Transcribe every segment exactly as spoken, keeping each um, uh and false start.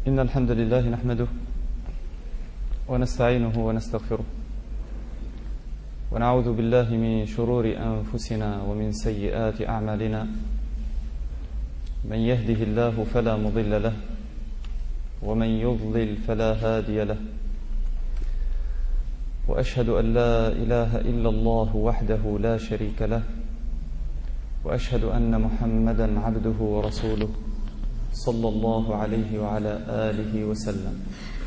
إن الحمد لله نحمده ونستعينه ونستغفره ونعوذ بالله من شرور أنفسنا ومن سيئات أعمالنا. من يهده الله فلا مضل له ومن يضلل فلا هادي له، وأشهد أن لا إله إلا الله وحده لا شريك له، وأشهد أن محمدا عبده ورسوله صلى الله عليه وعلى آله وسلم.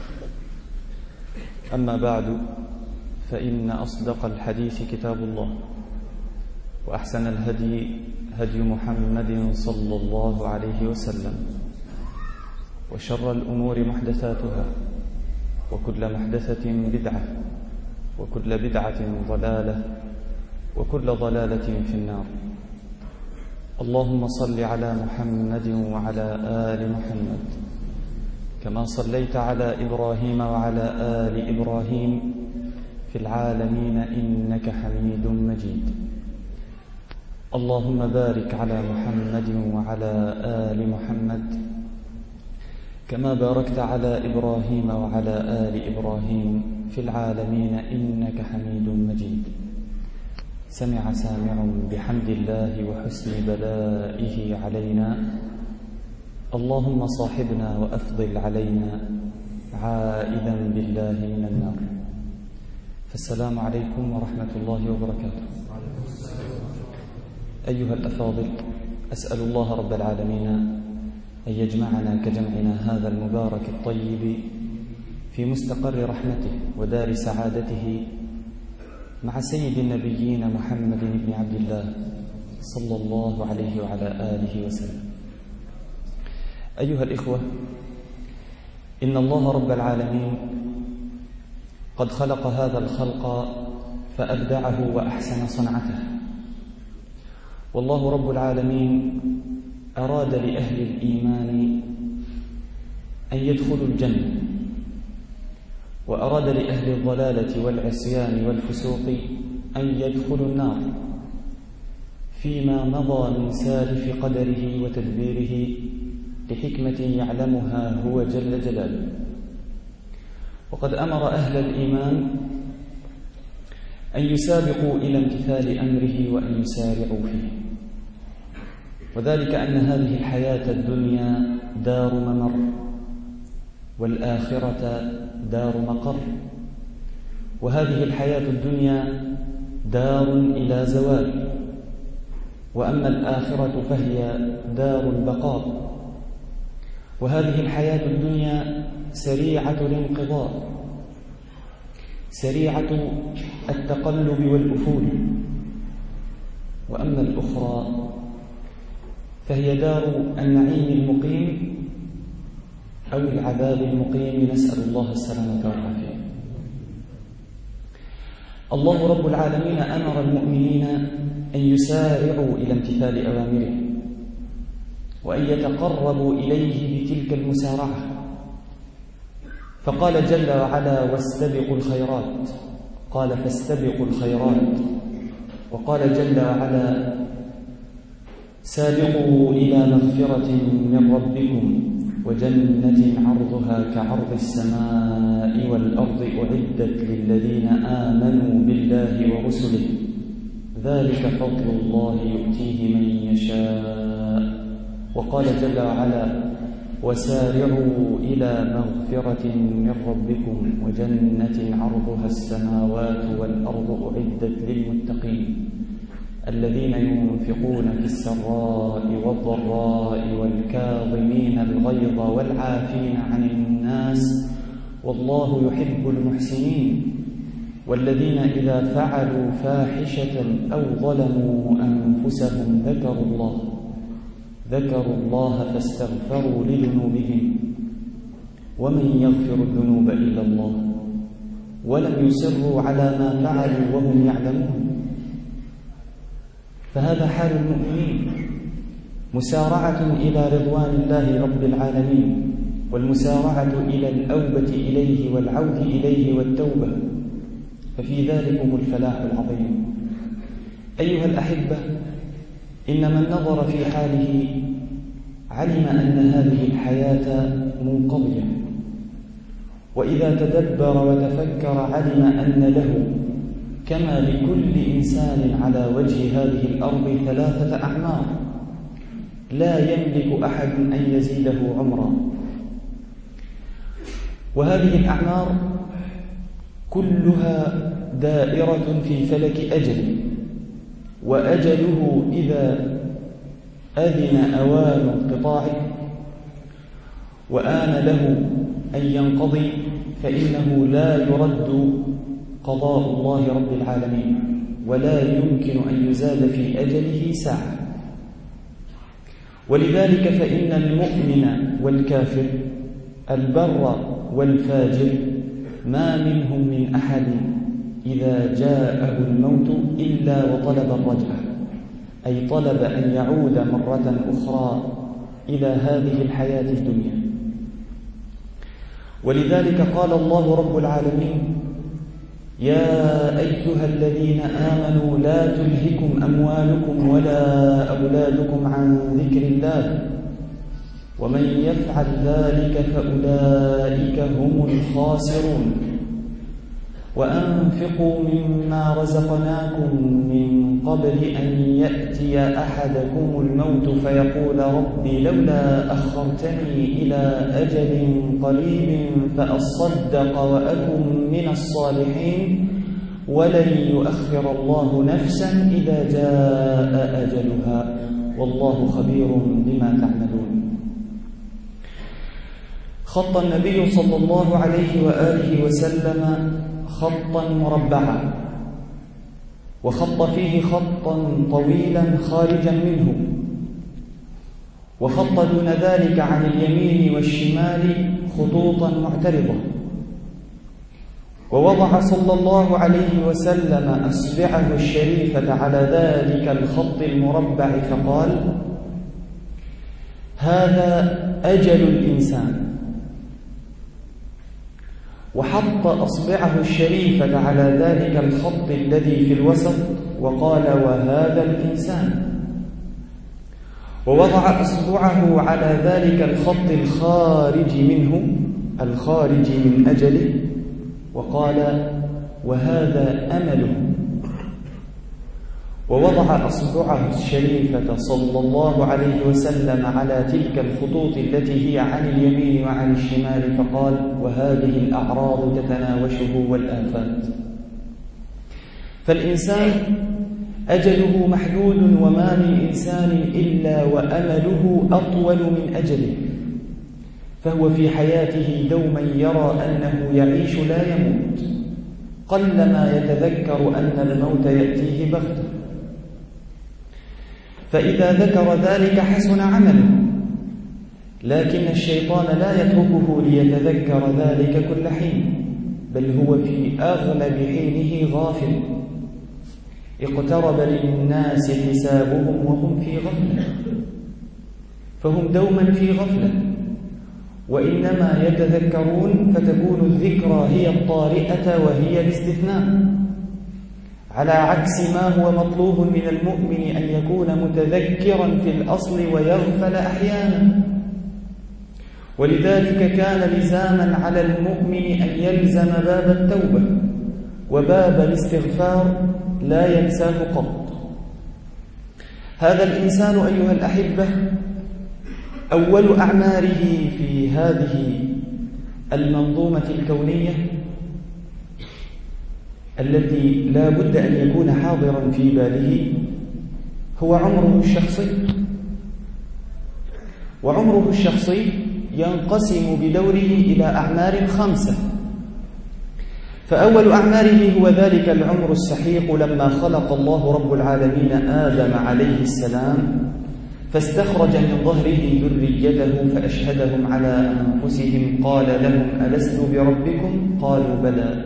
أما بعد، فإن أصدق الحديث كتاب الله، وأحسن الهدي هدي محمد صلى الله عليه وسلم، وشر الأمور محدثاتها، وكل محدثة بدعة، وكل بدعة ضلالة، وكل ضلالة في النار. اللهم صل على محمد وعلى آل محمد كما صليت على إبراهيم وعلى آل إبراهيم في العالمين إنك حميد مجيد. اللهم بارك على محمد وعلى آل محمد كما باركت على إبراهيم وعلى آل إبراهيم في العالمين إنك حميد مجيد. سمع سامع بحمد الله وحسن بلائه علينا، اللهم صاحبنا وأفضل علينا عائذا بالله من النار. فالسلام عليكم ورحمة الله وبركاته. أيها الأفاضل، أسأل الله رب العالمين أن يجمعنا كجمعنا هذا المبارك الطيب في مستقر رحمته ودار سعادته مع سيد النبيين محمد بن عبد الله صلى الله عليه وعلى آله وسلم. أيها الإخوة، إن الله رب العالمين قد خلق هذا الخلق فأبدعه وأحسن صنعته، والله رب العالمين أراد لأهل الإيمان أن يدخلوا الجنة، وأراد لأهل الضلالة والعصيان والفسوق أن يدخلوا النار، فيما مضى من سالف قدره وتدبيره لحكمة يعلمها هو جل جلاله. وقد أمر أهل الإيمان أن يسابقوا إلى امتثال أمره وأن يسارعوا فيه، وذلك أن هذه الحياة الدنيا دار ممر، والآخرة دار مقر. وهذه الحياة الدنيا دار إلى زوال، وأما الآخرة فهي دار البقاء. وهذه الحياة الدنيا سريعة الانقضاء، سريعة التقلب والأفول، وأما الأخرى فهي دار النعيم المقيم أو العذاب المقيم، نسأل الله السلامة والعافية. الله رب العالمين أمر المؤمنين أن يسارعوا إلى امتثال أوامره، وأن يتقربوا إليه بتلك المسارعة، فقال جل وعلا: واستبقوا الخيرات. قال: فاستبقوا الخيرات. وقال جل وعلا: سابقوا إلى مغفرة من ربكم وجنة عرضها كعرض السماء والأرض أعدت للذين آمنوا بالله ورسله ذلك فضل الله يؤتيه من يشاء. وقال جل وعلا: وسارعوا إلى مغفرة من ربكم وجنة عرضها السماوات والأرض أعدت للمتقين الذين ينفقون في السراء والضراء والكاظمين الغيظ والعافين عن الناس والله يحب المحسنين والذين إذا فعلوا فاحشة أو ظلموا أنفسهم ذكروا الله ذكروا الله فاستغفروا لذنوبهم ومن يغفر الذنوب إلا الله ولم يصروا على ما فعلوا وهم يعلمون. فهذا حال المؤمنين، مسارعة إلى رضوان الله رب العالمين، والمسارعة إلى الأوبة إليه والعود إليه والتوبة، ففي ذلكم الفلاح العظيم. أيها الأحبة، إن من نظر في حاله علم أن هذه الحياة منقضية، وإذا تدبر وتفكر علم أن له كما لكل إنسان على وجه هذه الأرض ثلاثة أعمار لا يملك أحد أن يزيده عمرا، وهذه الأعمار كلها دائرة في فلك أجل، وأجله إذا أذن أوان انقطاعه وآن له أن ينقضي فإنه لا يرد قضاء الله رب العالمين، ولا يمكن أن يزاد في أجله ساعة. ولذلك فإن المؤمن والكافر، البر والفاجر، ما منهم من أحد إذا جاءه الموت إلا وطلب الرجعة، أي طلب أن يعود مرة أخرى إلى هذه الحياة الدنيا. ولذلك قال الله رب العالمين: يا أيها الذين آمنوا لا تلهكم أموالكم ولا أولادكم عن ذكر الله ومن يفعل ذلك فأولئك هم الخاسرون، وأنفقوا مما رزقناكم من قبل أن يأتي أحدكم الموت فيقول رب لولا أخرتني إلى أجل قريب فأصدق وأكن من الصالحين ولن يؤخر الله نفسا إذا جاء أجلها والله خبير بما تعملون. خط النبي صلى الله عليه وآله وسلم خطا مربعا، وخط فيه خطا طويلا خارجا منه، وخط دون ذلك عن اليمين والشمال خطوطا معترضة، ووضع صلى الله عليه وسلم أصبعه الشريفة على ذلك الخط المربع فقال: هذا أجل الإنسان، وحط أصبعه الشريفة على ذلك الخط الذي في الوسط وقال: وهذا الإنسان، ووضع أصبعه على ذلك الخط الخارج منه الخارج من أجله وقال: وهذا أمله، ووضع أصبعه الشريفة صلى الله عليه وسلم على تلك الخطوط التي هي عن اليمين وعن الشمال فقال: وهذه الأعراض تتناوشه والآفات. فالإنسان أجله محدود، وما من إنسان إلا وأمله أطول من أجله، فهو في حياته دوما يرى أنه يعيش لا يموت، قلما يتذكر أن الموت يأتيه بغتة، فإذا ذكر ذلك حسن عمله، لكن الشيطان لا يتركه ليتذكر ذلك كل حين، بل هو في أغلب حينه غافل. اقترب للناس حسابهم وهم في غفلة، فهم دوما في غفلة، وإنما يتذكرون فتكون الذكرى هي الطارئة وهي الاستثناء، على عكس ما هو مطلوب من المؤمن أن يكون متذكرا في الأصل ويغفل أحيانا. ولذلك كان لزاما على المؤمن أن يلزم باب التوبة وباب الاستغفار لا ينساه قط. هذا الإنسان أيها الأحبة أول أعماره في هذه المنظومة الكونية التي لا بد أن يكون حاضرا في باله هو عمره الشخصي، وعمره الشخصي ينقسم بدوره إلى أعمار خمسة. فأول أعماره هو ذلك العمر السحيق لما خلق الله رب العالمين آدم عليه السلام فاستخرج من ظهره ذريته فأشهدهم على أنفسهم قال لهم ألست بربكم؟ قالوا بلى.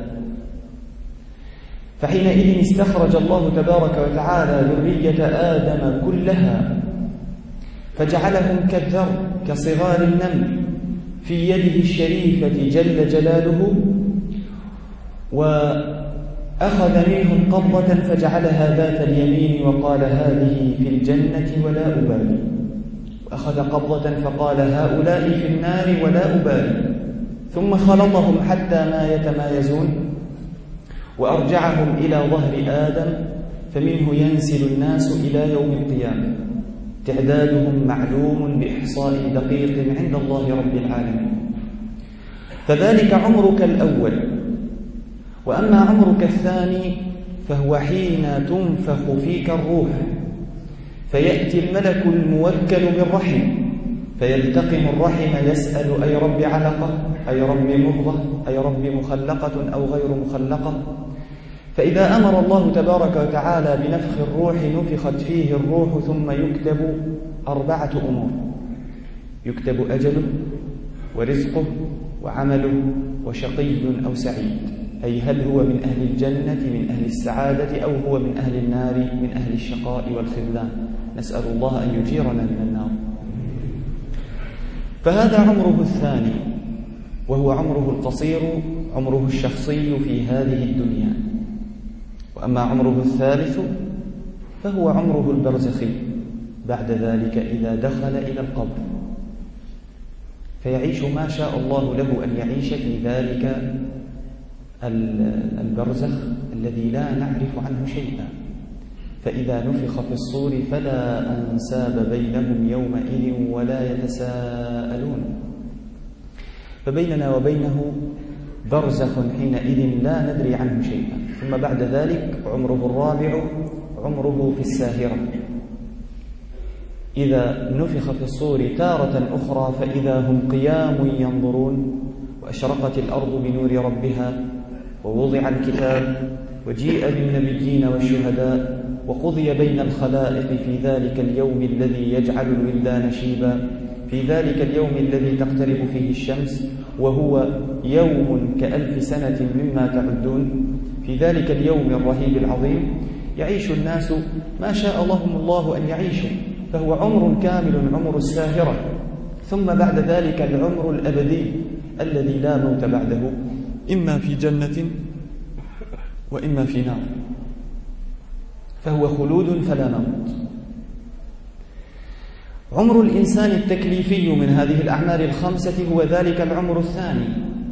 فحينئذ استخرج الله تبارك وتعالى ذرية آدم كلها فجعلهم كالذر كصغار النمل في يده الشريفة جل جلاله، وأخذ منهم قبضة فجعلها ذات اليمين وقال هذه في الجنة ولا أبالي. أخذ قبضة فقال هؤلاء في النار ولا أبالي، ثم خلطهم حتى ما يتمايزون وأرجعهم إلى ظهر آدم، فمنه ينسل الناس إلى يوم القيامة، تعدادهم معلوم بإحصاء دقيق عند الله رب العالمين. فذلك عمرك الأول. وأما عمرك الثاني فهو حين تنفخ فيك الروح، فيأتي الملك الموكل بالرحم فيلتقم الرحم يسأل أي رب علقة، أي رب مضغة، أي رب مخلقة أو غير مخلقة. فإذا أمر الله تبارك وتعالى بنفخ الروح نفخت فيه الروح، ثم يكتب أربعة أمور: يكتب أجله ورزقه وعمله وشقي أو سعيد، أي هل هو من أهل الجنة من أهل السعادة أو هو من أهل النار من أهل الشقاء والخذلان. نسأل الله أن يجيرنا من النار. فهذا عمره الثاني، وهو عمره القصير، عمره الشخصي في هذه الدنيا. وأما عمره الثالث فهو عمره البرزخي بعد ذلك إذا دخل إلى القبر، فيعيش ما شاء الله له أن يعيش في ذلك البرزخ الذي لا نعرف عنه شيئا. فإذا نفخ في الصور فلا أنساب بينهم يومئذ ولا يتساءلون، فبيننا وبينه برزخ حينئذ لا ندري عنه شيئا. ثم بعد ذلك عمره الرابع عمره في الساهرة، إذا نفخ في الصور تارة أخرى فإذا هم قيام ينظرون، وأشرقت الأرض بنور ربها، ووضع الكتاب، وجيء بالنبيين والشهداء، وقضي بين الخلائق في ذلك اليوم الذي يجعل الولدان شيبا، في ذلك اليوم الذي تقترب فيه الشمس وهو يوم كألف سنة مما تعدون. في ذلك اليوم الرهيب العظيم يعيش الناس ما شاء لهم الله أن يعيشوا، فهو عمر كامل، عمر الساهرة. ثم بعد ذلك العمر الأبدي الذي لا موت بعده، إما في جنة وإما في نار، فهو خلود فلا موت. عمر الإنسان التكليفي من هذه الأعمال الخمسة هو ذلك العمر الثاني،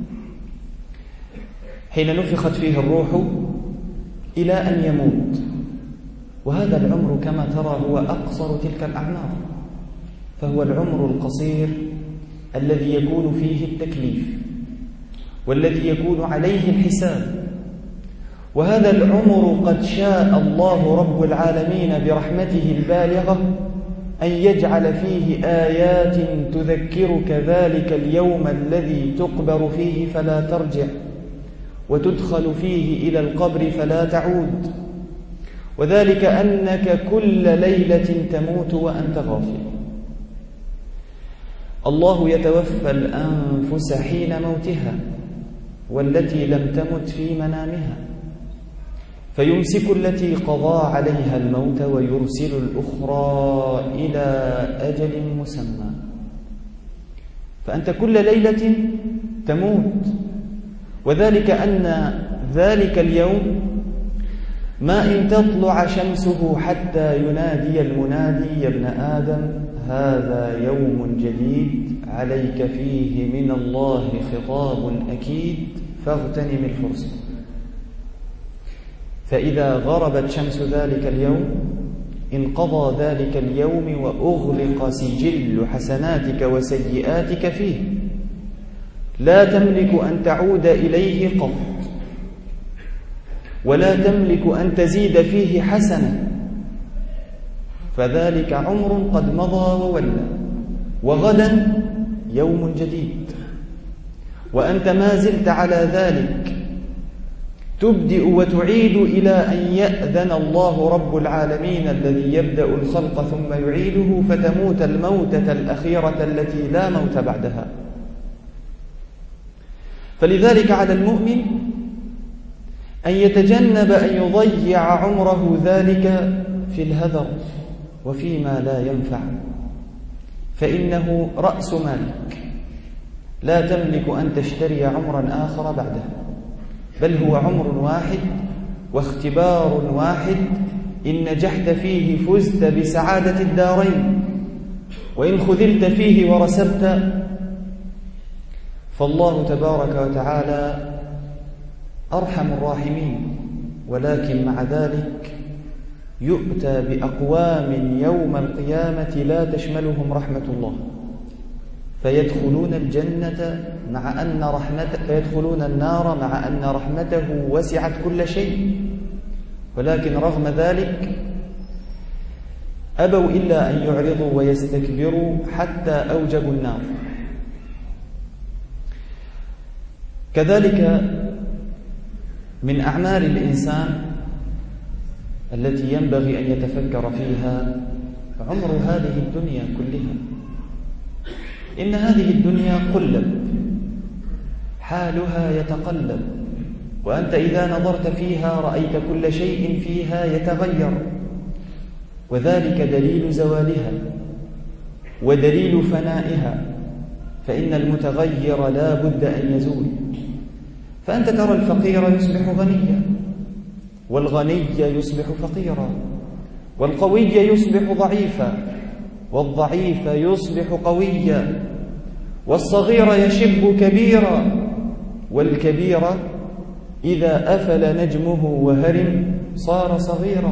حين نفخت فيه الروح إلى أن يموت. وهذا العمر كما ترى هو أقصر تلك الأعمار، فهو العمر القصير الذي يكون فيه التكليف والذي يكون عليه الحساب. وهذا العمر قد شاء الله رب العالمين برحمته البالغة أن يجعل فيه آيات تذكرك ذلك اليوم الذي تقبر فيه فلا ترجع، وتدخل فيه إلى القبر فلا تعود، وذلك أنك كل ليلة تموت وأنت غافل. الله يتوفى الأنفس حين موتها والتي لم تمت في منامها، فيمسك التي قضى عليها الموت ويرسل الأخرى إلى أجل مسمى. فأنت كل ليلة تموت، وذلك أن ذلك اليوم ما إن تطلع شمسه حتى ينادي المنادي: يا ابن آدم هذا يوم جديد عليك فيه من الله خطاب أكيد فاغتنم الفرصة. فإذا غربت شمس ذلك اليوم انقضى ذلك اليوم وأغلق سجل حسناتك وسيئاتك فيه، لا تملك أن تعود إليه قط، ولا تملك أن تزيد فيه حسنة، فذلك عمر قد مضى وولى، وغدا يوم جديد، وأنت ما زلت على ذلك تبدئ وتعيد إلى أن يأذن الله رب العالمين الذي يبدأ الخلق ثم يعيده، فتموت الموتة الأخيرة التي لا موت بعدها. فلذلك على المؤمن أن يتجنب أن يضيع عمره ذلك في الهذر وفيما لا ينفع، فإنه رأس مالك، لا تملك أن تشتري عمرا آخر بعده، بل هو عمر واحد واختبار واحد، إن نجحت فيه فزت بسعادة الدارين، وإن خذلت فيه ورسبت فالله تبارك وتعالى أرحم الراحمين، ولكن مع ذلك يؤتى بأقوام يوم القيامة لا تشملهم رحمة الله، فيدخلون الجنة مع أن رحمته فيدخلون النار مع أن رحمته وسعت كل شيء، ولكن رغم ذلك أبوا إلا أن يعرضوا ويستكبروا حتى أوجبوا النار. كذلك من أعمال الإنسان التي ينبغي أن يتفكر فيها عمر هذه الدنيا كلها. إن هذه الدنيا قلب، حالها يتقلب، وأنت إذا نظرت فيها رأيت كل شيء فيها يتغير، وذلك دليل زوالها ودليل فنائها، فإن المتغير لا بد أن يزول. فأنت ترى الفقير يصبح غنيا، والغني يصبح فقيرا، والقوي يصبح ضعيفا، والضعيف يصبح قويا، والصغير يشب كبيرا، والكبير إذا أفل نجمه وهرم صار صغيرا.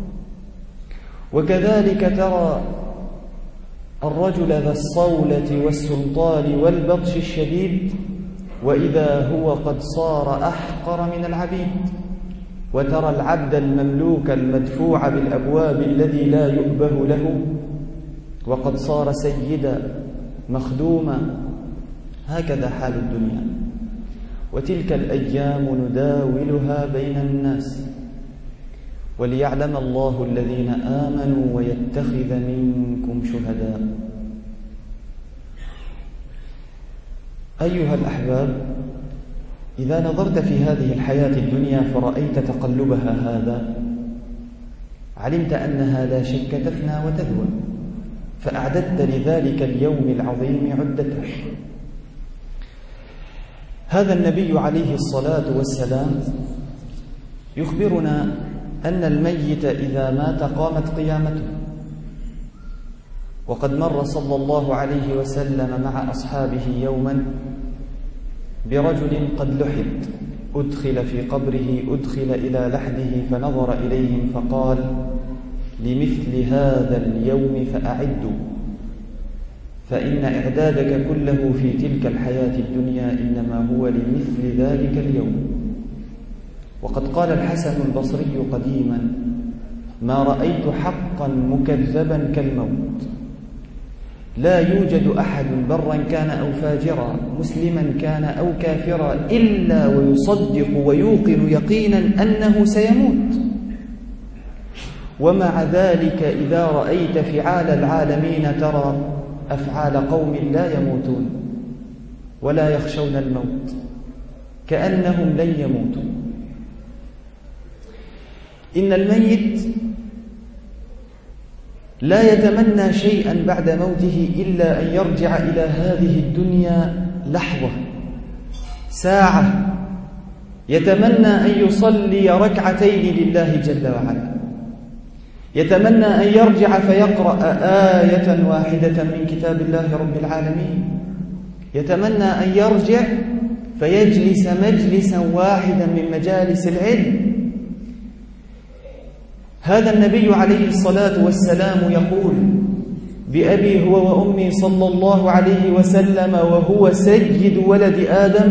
وكذلك ترى الرجل ذا الصولة والسلطان والبطش الشديد وإذا هو قد صار أحقر من العبيد، وترى العبد المملوك المدفوع بالأبواب الذي لا يؤبه له وقد صار سيدا مخدوما. هكذا حال الدنيا، وتلك الأيام نداولها بين الناس، وليعلم الله الذين آمنوا ويتخذ منكم شهداء. أيها الأحباب، إذا نظرت في هذه الحياة الدنيا فرأيت تقلبها هذا، علمت أنها لا شك تفنى وتذوب، فأعددت لذلك اليوم العظيم عدته. هذا النبي عليه الصلاة والسلام يخبرنا أن الميت إذا مات قامت قيامته، وقد مر صلى الله عليه وسلم مع أصحابه يوما برجل قد لحد، أدخل في قبره، أدخل إلى لحده فنظر إليهم فقال: لمثل هذا اليوم فأعدوا، فإن إعدادك كله في تلك الحياة الدنيا إنما هو لمثل ذلك اليوم. وقد قال الحسن البصري قديما: ما رأيت حقا مكذبا كالموت، لا يوجد أحد برا كان أو فاجرا، مسلما كان أو كافرا، إلا ويصدق ويوقن يقينا أنه سيموت. ومع ذلك إذا رأيت فعال العالمين ترى أفعال قوم لا يموتون ولا يخشون الموت، كأنهم لن يموتوا. إن الميت لا يتمنى شيئا بعد موته إلا أن يرجع إلى هذه الدنيا لحظة، ساعة، يتمنى أن يصلي ركعتين لله جل وعلا، يتمنى أن يرجع فيقرأ آية واحدة من كتاب الله رب العالمين، يتمنى أن يرجع فيجلس مجلسا واحدا من مجالس العلم. هذا النبي عليه الصلاة والسلام يقول: بأبي هو وأمي صلى الله عليه وسلم وهو سيد ولد آدم،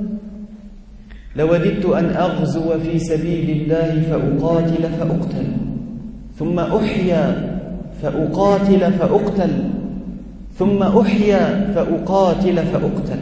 لوددت أن أغزو في سبيل الله فأقاتل فأقتل، ثم أحيا فأقاتل فأقتل، ثم أحيا فأقاتل فأقتل.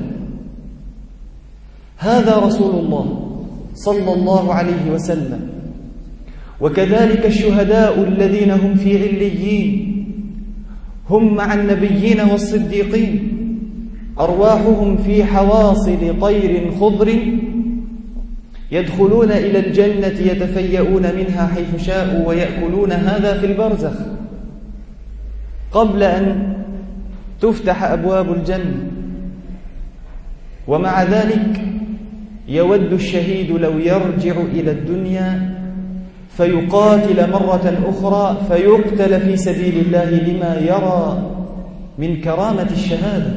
هذا رسول الله صلى الله عليه وسلم. وكذلك الشهداء الذين هم في عليين هم مع النبيين والصديقين، أرواحهم في حواصل طير خضر يدخلون إلى الجنة يتفيئون منها حيث شاءوا ويأكلون هذا في البرزخ قبل أن تفتح أبواب الجنة. ومع ذلك يود الشهيد لو يرجع إلى الدنيا فيقاتل مرة أخرى فيقتل في سبيل الله لما يرى من كرامة الشهادة،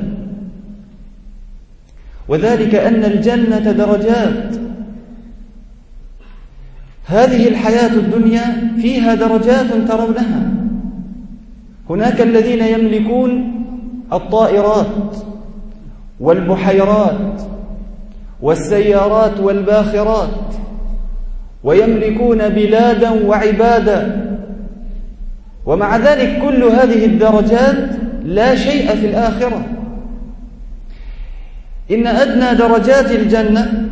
وذلك أن الجنة درجات. هذه الحياة الدنيا فيها درجات ترونها. هناك الذين يملكون الطائرات والبحيرات والسيارات والباخرات، ويملكون بلادا وعبادا، ومع ذلك كل هذه الدرجات لا شيء في الآخرة. إن أدنى درجات الجنة،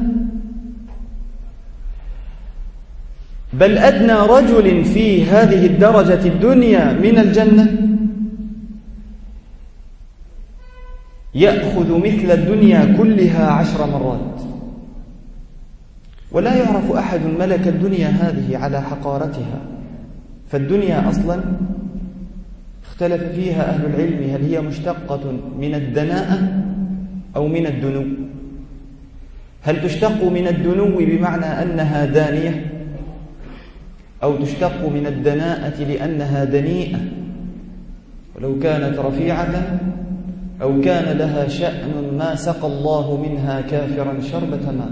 بل أدنى رجل في هذه الدرجة الدنيا من الجنة يأخذ مثل الدنيا كلها عشر مرات. ولا يعرف أحد ملك الدنيا هذه على حقارتها، فالدنيا أصلا اختلف فيها أهل العلم هل هي مشتقة من الدناءة أو من الدنو. هل تشتق من الدنو بمعنى أنها دانية، أو تشتق من الدناءة لأنها دنيئة، ولو كانت رفيعة أو كان لها شأن ما سقى الله منها كافرا شربة ماء.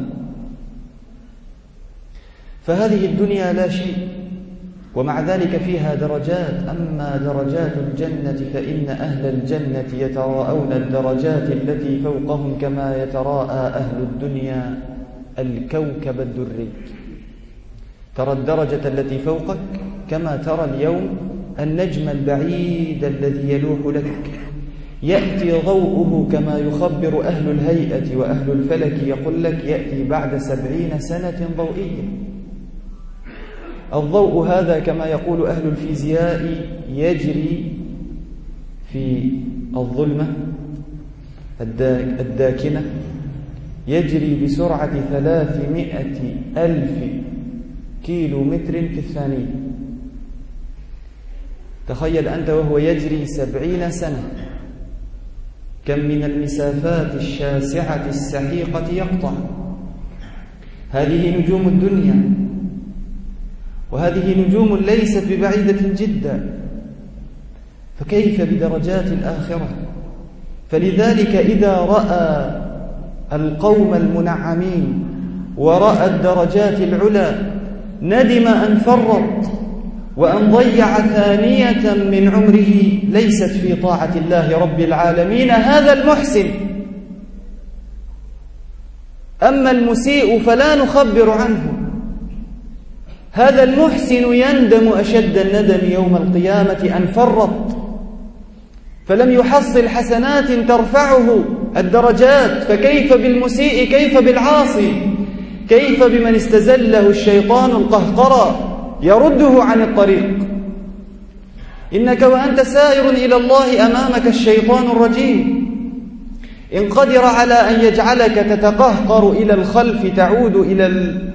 فهذه الدنيا لا شيء، ومع ذلك فيها درجات. أما درجات الجنة فإن أهل الجنة يتراءون الدرجات التي فوقهم كما يتراءى أهل الدنيا الكوكب الدري. ترى الدرجة التي فوقك كما ترى اليوم النجم البعيد الذي يلوح لك، يأتي ضوءه كما يخبر أهل الهيئة وأهل الفلك، يقول لك يأتي بعد سبعين سنة ضوئية. الضوء هذا كما يقول أهل الفيزياء يجري في الظلمة الداكنة، يجري بسرعة ثلاثمائة ألف كيلو متر في الثانية. تخيل أنت وهو يجري سبعين سنة كم من المسافات الشاسعة السحيقة يقطع. هذه نجوم الدنيا، وهذه نجوم ليست ببعيدة جدا، فكيف بدرجات الآخرة؟ فلذلك إذا رأى القوم المنعمين ورأى الدرجات العلى ندم أن فرط وأن ضيع ثانية من عمره ليست في طاعة الله رب العالمين. هذا المحسن. أما المسيء فلا نخبر عنه. هذا المحسن يندم أشد الندم يوم القيامة أن فرط فلم يحصل حسنات ترفعه الدرجات. فكيف بالمسيء؟ كيف بالعاصي؟ كيف بمن استزله الشيطان القهقرى يرده عن الطريق؟ إنك وأنت سائر إلى الله أمامك الشيطان الرجيم، إن قدر على أن يجعلك تتقهقر إلى الخلف تعود إلى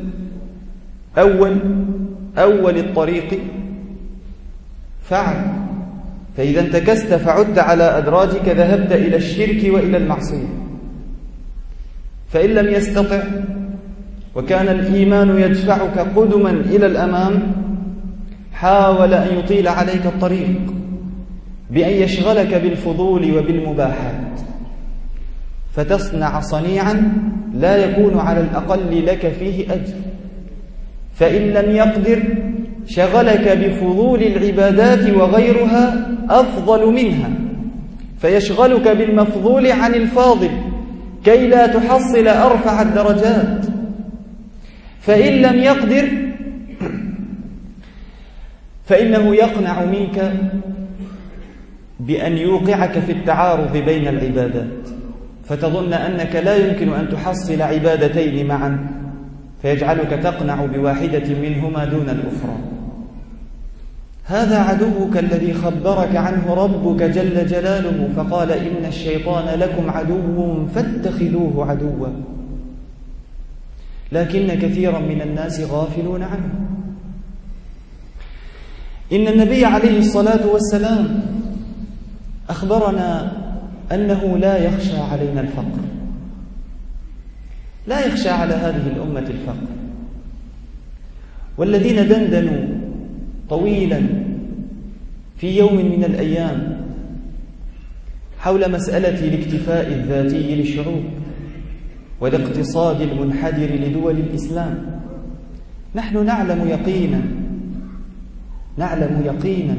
الأول أول الطريق فعل، فإذا انتكست فعدت على أدراجك ذهبت إلى الشرك وإلى المعصية. فإن لم يستطع وكان الإيمان يدفعك قدما إلى الأمام حاول أن يطيل عليك الطريق بأن يشغلك بالفضول وبالمباحات، فتصنع صنيعا لا يكون على الأقل لك فيه أجر. فإن لم يقدر شغلك بفضول العبادات وغيرها أفضل منها، فيشغلك بالمفضول عن الفاضل كي لا تحصل أرفع الدرجات. فإن لم يقدر فإنه يقنع منك بأن يوقعك في التعارض بين العبادات، فتظن أنك لا يمكن أن تحصل عبادتين معا، فيجعلك تقنع بواحدة منهما دون الأخرى. هذا عدوك الذي خبرك عنه ربك جل جلاله، فقال إن الشيطان لكم عدو فاتخذوه عدوا. لكن كثيرا من الناس غافلون عنه. إن النبي عليه الصلاة والسلام أخبرنا أنه لا يخشى علينا الفقر، لا يخشى على هذه الأمة الفقر. والذين دندنوا طويلا في يوم من الأيام حول مسألة الاكتفاء الذاتي للشعوب والاقتصاد المنحدر لدول الإسلام. نحن نعلم يقينا نعلم يقينا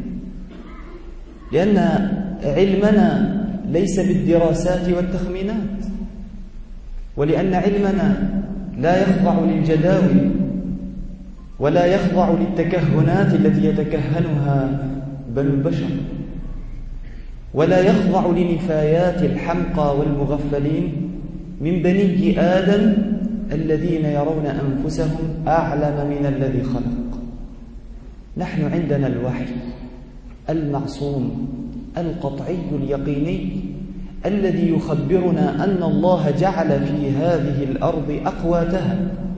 لأن علمنا ليس بالدراسات والتخمينات، ولأن علمنا لا يخضع للجداول ولا يخضع للتكهنات التي يتكهنها بنو البشر، ولا يخضع لنفايات الحمقى والمغفلين من بني آدم الذين يرون أنفسهم أعلم من الذي خلق. نحن عندنا الوحي المعصوم القطعي اليقيني الذي يخبرنا أن الله جعل في هذه الأرض أقواتها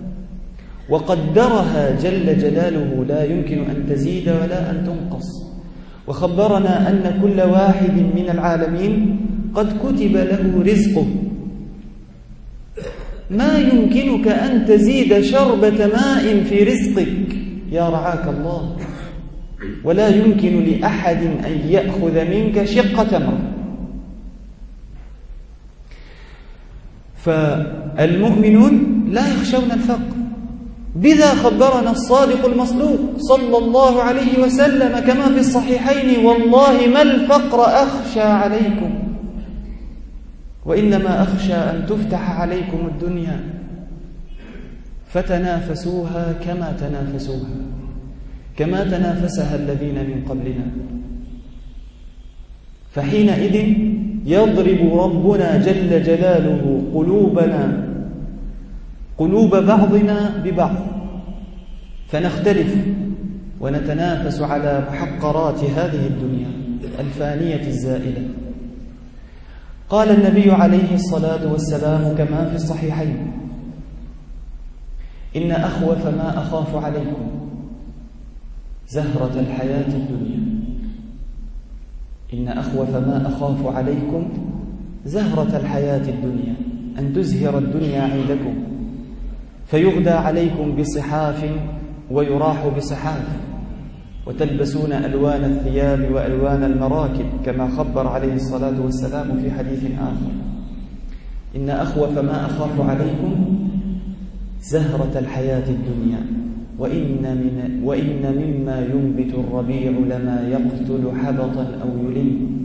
وقدرها جل جلاله، لا يمكن أن تزيد ولا أن تنقص، وخبرنا أن كل واحد من العالمين قد كتب له رزقه. ما يمكنك أن تزيد شربة ماء في رزقك يا رعاك الله، ولا يمكن لأحد أن يأخذ منك شق تمر. فالمؤمنون لا يخشون الفقر، بذا خبرنا الصادق المصدوق صلى الله عليه وسلم كما في الصحيحين: والله ما الفقر أخشى عليكم، وإنما أخشى أن تفتح عليكم الدنيا فتنافسوها كما تنافسوها كما تنافسها الذين من قبلنا. فحينئذ يضرب ربنا جل جلاله قلوبنا قلوب بعضنا ببعض، فنختلف ونتنافس على محقرات هذه الدنيا الفانية الزائلة. قال النبي عليه الصلاة والسلام كما في الصحيحين: إن أخوف ما أخاف عليكم زهرة الحياة الدنيا إن أخوف ما أخاف عليكم زهرة الحياة الدنيا، أن تزهر الدنيا عندكم فيغدى عليكم بصحاف ويراح بصحاف، وتلبسون ألوان الثياب وألوان المراكب كما خبر عليه الصلاة والسلام في حديث آخر: إن أخوف ما أخاف عليكم زهرة الحياة الدنيا، وإن, من وإن مما ينبت الربيع لما يقتل حبطا أو يلم،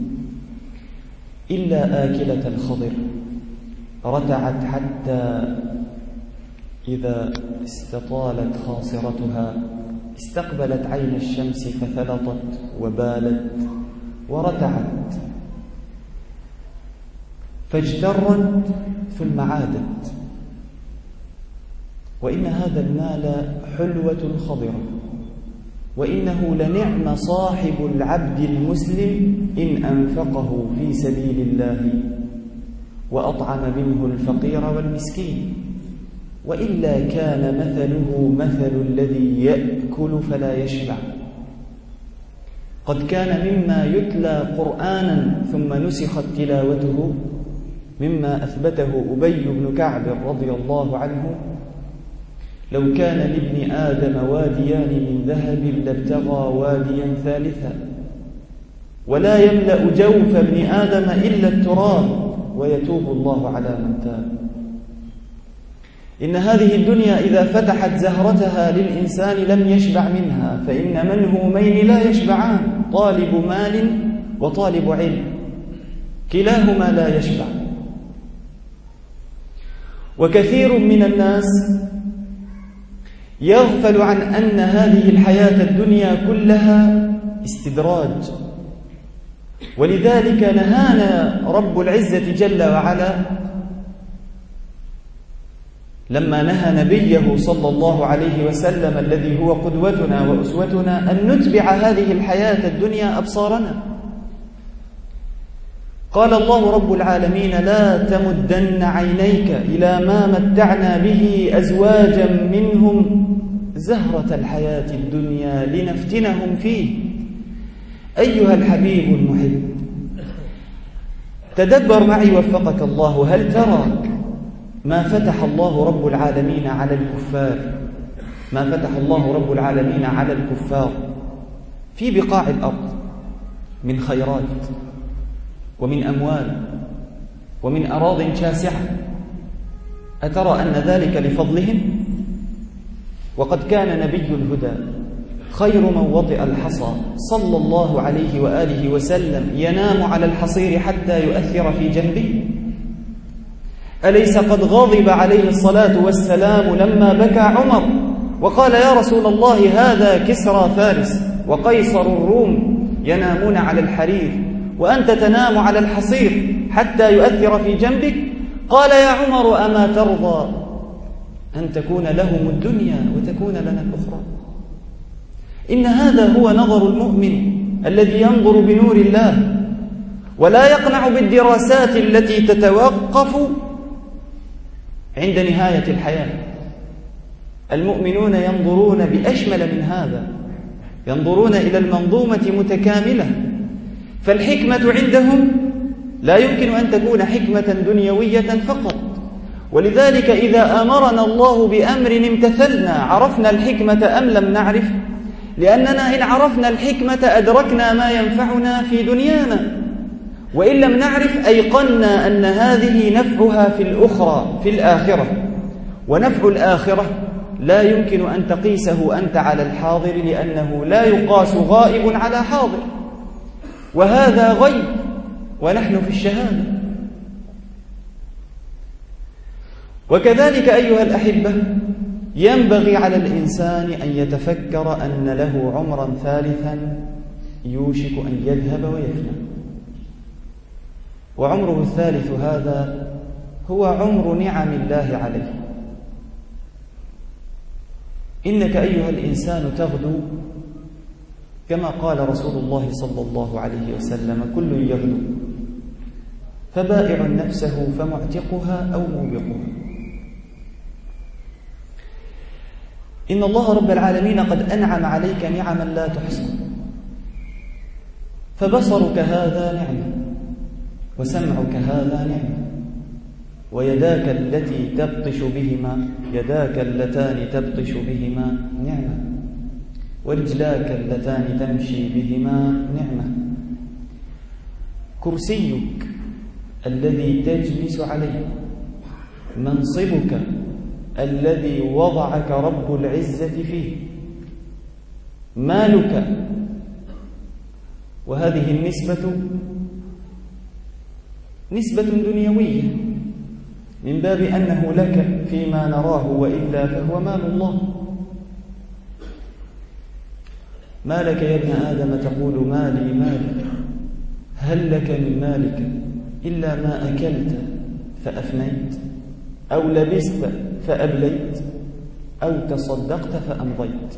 إلا آكلة الخضر رتعت حتى إذا استطالت خاصرتها استقبلت عين الشمس فثلطت وبالت ورتعت فاجترت ثم عادت. وإن هذا المال حلوة خضرة، وإنه لنعم صاحب العبد المسلم إن أنفقه في سبيل الله وأطعم منه الفقير والمسكين، وإلا كان مثله مثل الذي يأكل فلا يشبع. قد كان مما يتلى قرآنا ثم نسخت تلاوته، مما أثبته أبي بن كعب رضي الله عنه: لو كان لابن آدم واديان من ذهب لابتغى واديا ثالثا، ولا يملأ جوف ابن آدم إلا التراب ويتوب الله على من تاب. إن هذه الدنيا إذا فتحت زهرتها للإنسان لم يشبع منها، فإن منهومين لا يشبعان: طالب مال وطالب علم، كلاهما لا يشبع. وكثير من الناس يغفل عن أن هذه الحياة الدنيا كلها استدراج، ولذلك نهانا رب العزة جل وعلا لما نهى نبيه صلى الله عليه وسلم الذي هو قدوتنا وأسوتنا أن نتبع هذه الحياة الدنيا أبصارنا. قال الله رب العالمين: لا تمدن عينيك إلى ما متعنا به أزواجا منهم زهرة الحياة الدنيا لنفتنهم فيه. أيها الحبيب المحب، تدبر معي وفقك الله، هل ترى ما فتح الله رب العالمين على الكفار ما فتح الله رب العالمين على الكفار في بقاع الأرض من خيرات ومن أموال ومن أراضٍ شاسعة، أترى أن ذلك لفضلهم؟ وقد كان نبي الهدى خير من وطئ الحصى صلى الله عليه وآله وسلم ينام على الحصير حتى يؤثر في جنبه. أليس قد غضب عليه الصلاة والسلام لما بكى عمر وقال يا رسول الله هذا كسرى فارس وقيصر الروم ينامون على الحرير وأنت تنام على الحصير حتى يؤثر في جنبك؟ قال يا عمر أما ترضى أن تكون لهم الدنيا وتكون لنا الأخرى؟ إن هذا هو نظر المؤمن الذي ينظر بنور الله ولا يقنع بالدراسات التي تتوقف عند نهاية الحياة. المؤمنون ينظرون بأشمل من هذا، ينظرون إلى المنظومة متكاملة. فالحكمة عندهم لا يمكن أن تكون حكمة دنيوية فقط، ولذلك إذا أمرنا الله بأمر امتثلنا. عرفنا الحكمة أم لم نعرف؟ لأننا إن عرفنا الحكمة أدركنا ما ينفعنا في دنيانا، وإن لم نعرف أيقنا أن هذه نفعها في الأخرى في الآخرة. ونفع الآخرة لا يمكن أن تقيسه أنت على الحاضر، لأنه لا يقاس غائب على حاضر، وهذا غيب ونحن في الشهادة. وكذلك أيها الأحبة ينبغي على الإنسان أن يتفكر أن له عمرا ثالثا يوشك أن يذهب ويفنى، وعمره الثالث هذا هو عمر نعم الله عليه. إنك أيها الإنسان تغدو كما قال رسول الله صلى الله عليه وسلم كل يغدو فبائع نفسه فمعتقها أو موبقها. إن الله رب العالمين قد أنعم عليك نعما لا تحصى، فبصرك هذا نعمة، وسمعك هذا نعمة، ويداك التي تبطش بهما يداك اللتان تبطش بهما نعمة، ورجلاك اللتان تمشي بهما نعمة، كرسيك الذي تجلس عليه، منصبك الذي وضعك رب العزة فيه، مالك. وهذه النسبة نسبة دنيوية من باب أنه لك فيما نراه، وإلا فهو مال الله. ما لك يا ابن آدم تقول مالي مالي، هل لك من مالك إلا ما أكلت فأفنيت، أو لبست فأبليت، أو تصدقت فأمضيت.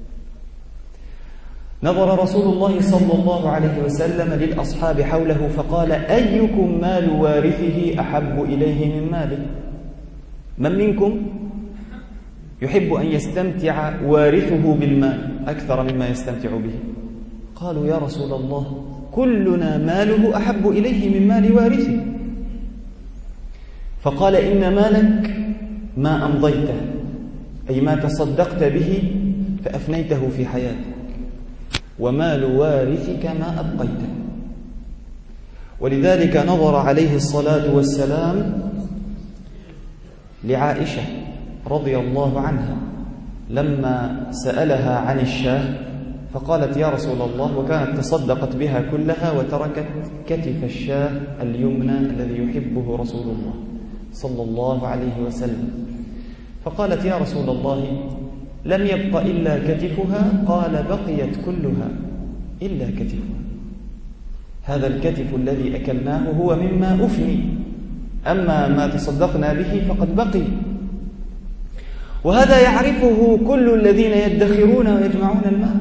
نظر رسول الله صلى الله عليه وسلم للأصحاب حوله فقال أيكم مال وارثه أحب إليه من ماله؟ من منكم يحب أن يستمتع وارثه بالمال أكثر مما يستمتع به؟ قالوا يا رسول الله كلنا ماله أحب إليه من مال وارثه. فقال إن مالك ما أمضيته، أي ما تصدقت به فأفنيته في حياتك، ومال وارثك ما أبقيته. ولذلك نظر عليه الصلاة والسلام لعائشة رضي الله عنها لما سألها عن الشاه، فقالت يا رسول الله، وكانت تصدقت بها كلها وتركت كتف الشاه اليمنى الذي يحبه رسول الله صلى الله عليه وسلم. فقالت يا رسول الله لم يبق إلا كتفها؟ قال بقيت كلها إلا كتفها. هذا الكتف الذي أكلناه هو مما أفني، أما ما تصدقنا به فقد بقي. وهذا يعرفه كل الذين يدخرون ويجمعون المال،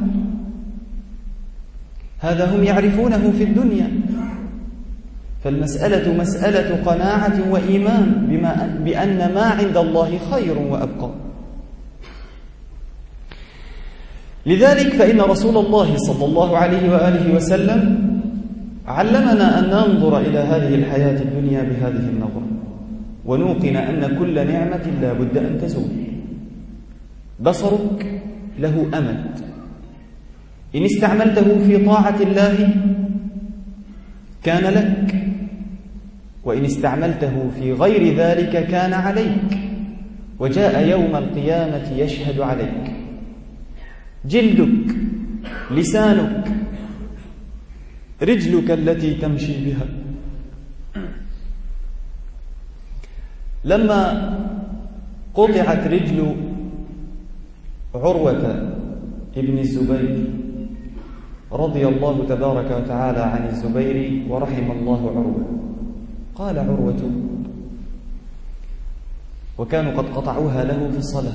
هذا هم يعرفونه في الدنيا. فالمسألة مسألة قناعة وإيمان بما بأن ما عند الله خير وأبقى. لذلك فإن رسول الله صلى الله عليه وآله وسلم علمنا أن ننظر إلى هذه الحياة الدنيا بهذه النظرة، ونوقن أن كل نعمة لا بد أن تزول. بصرك له أمد، إن استعملته في طاعة الله كان لك، وإن استعملته في غير ذلك كان عليك، وجاء يوم القيامة يشهد عليك. جلدك، لسانك، رجلك التي تمشي بها. لما قطعت رجل عروة ابن الزبير رضي الله تبارك وتعالى عن الزبير ورحم الله عروة، قال عروة، وكانوا قد قطعوها له في الصلاة،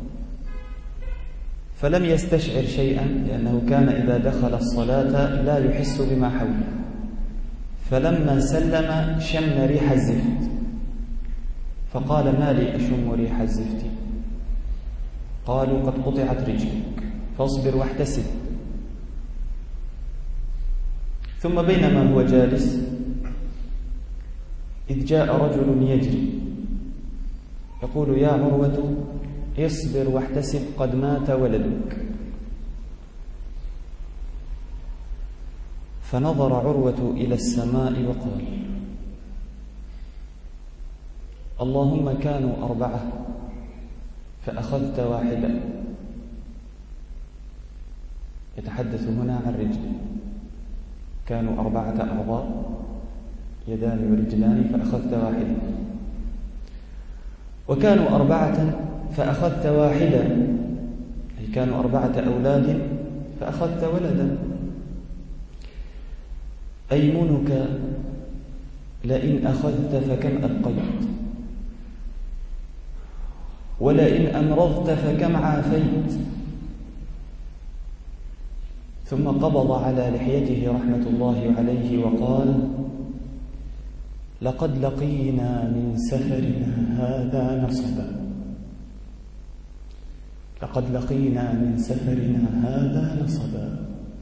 فلم يستشعر شيئا لأنه كان إذا دخل الصلاة لا يحس بما حوله، فلما سلم شم ريح الزفت فقال: ما لي أشم ريح الزفت؟ قالوا: قد قطعت رجلك فاصبر واحتسب. ثم بينما هو جالس إذ جاء رجل يجري يقول: يا عروة اصبر واحتسب، قد مات ولدك. فنظر عروة إلى السماء وقال: اللهم كانوا أربعة فأخذت واحدة. يتحدث هنا عن رجل، كانوا أربعة أعضاء، يدان ورجلان، فأخذت واحدة. وكانوا أربعة فأخذت واحدة، أي كانوا أربعة أولاد فأخذت ولدا. أيمنك لئن أخذت فكم أبقيت، ولئن أمرضت فكم عافيت. ثم قبض على لحيته رحمة الله عليه وقال: لقد لقينا من سفرنا هذا نصبا، لقد لقينا من سفرنا هذا نصبا.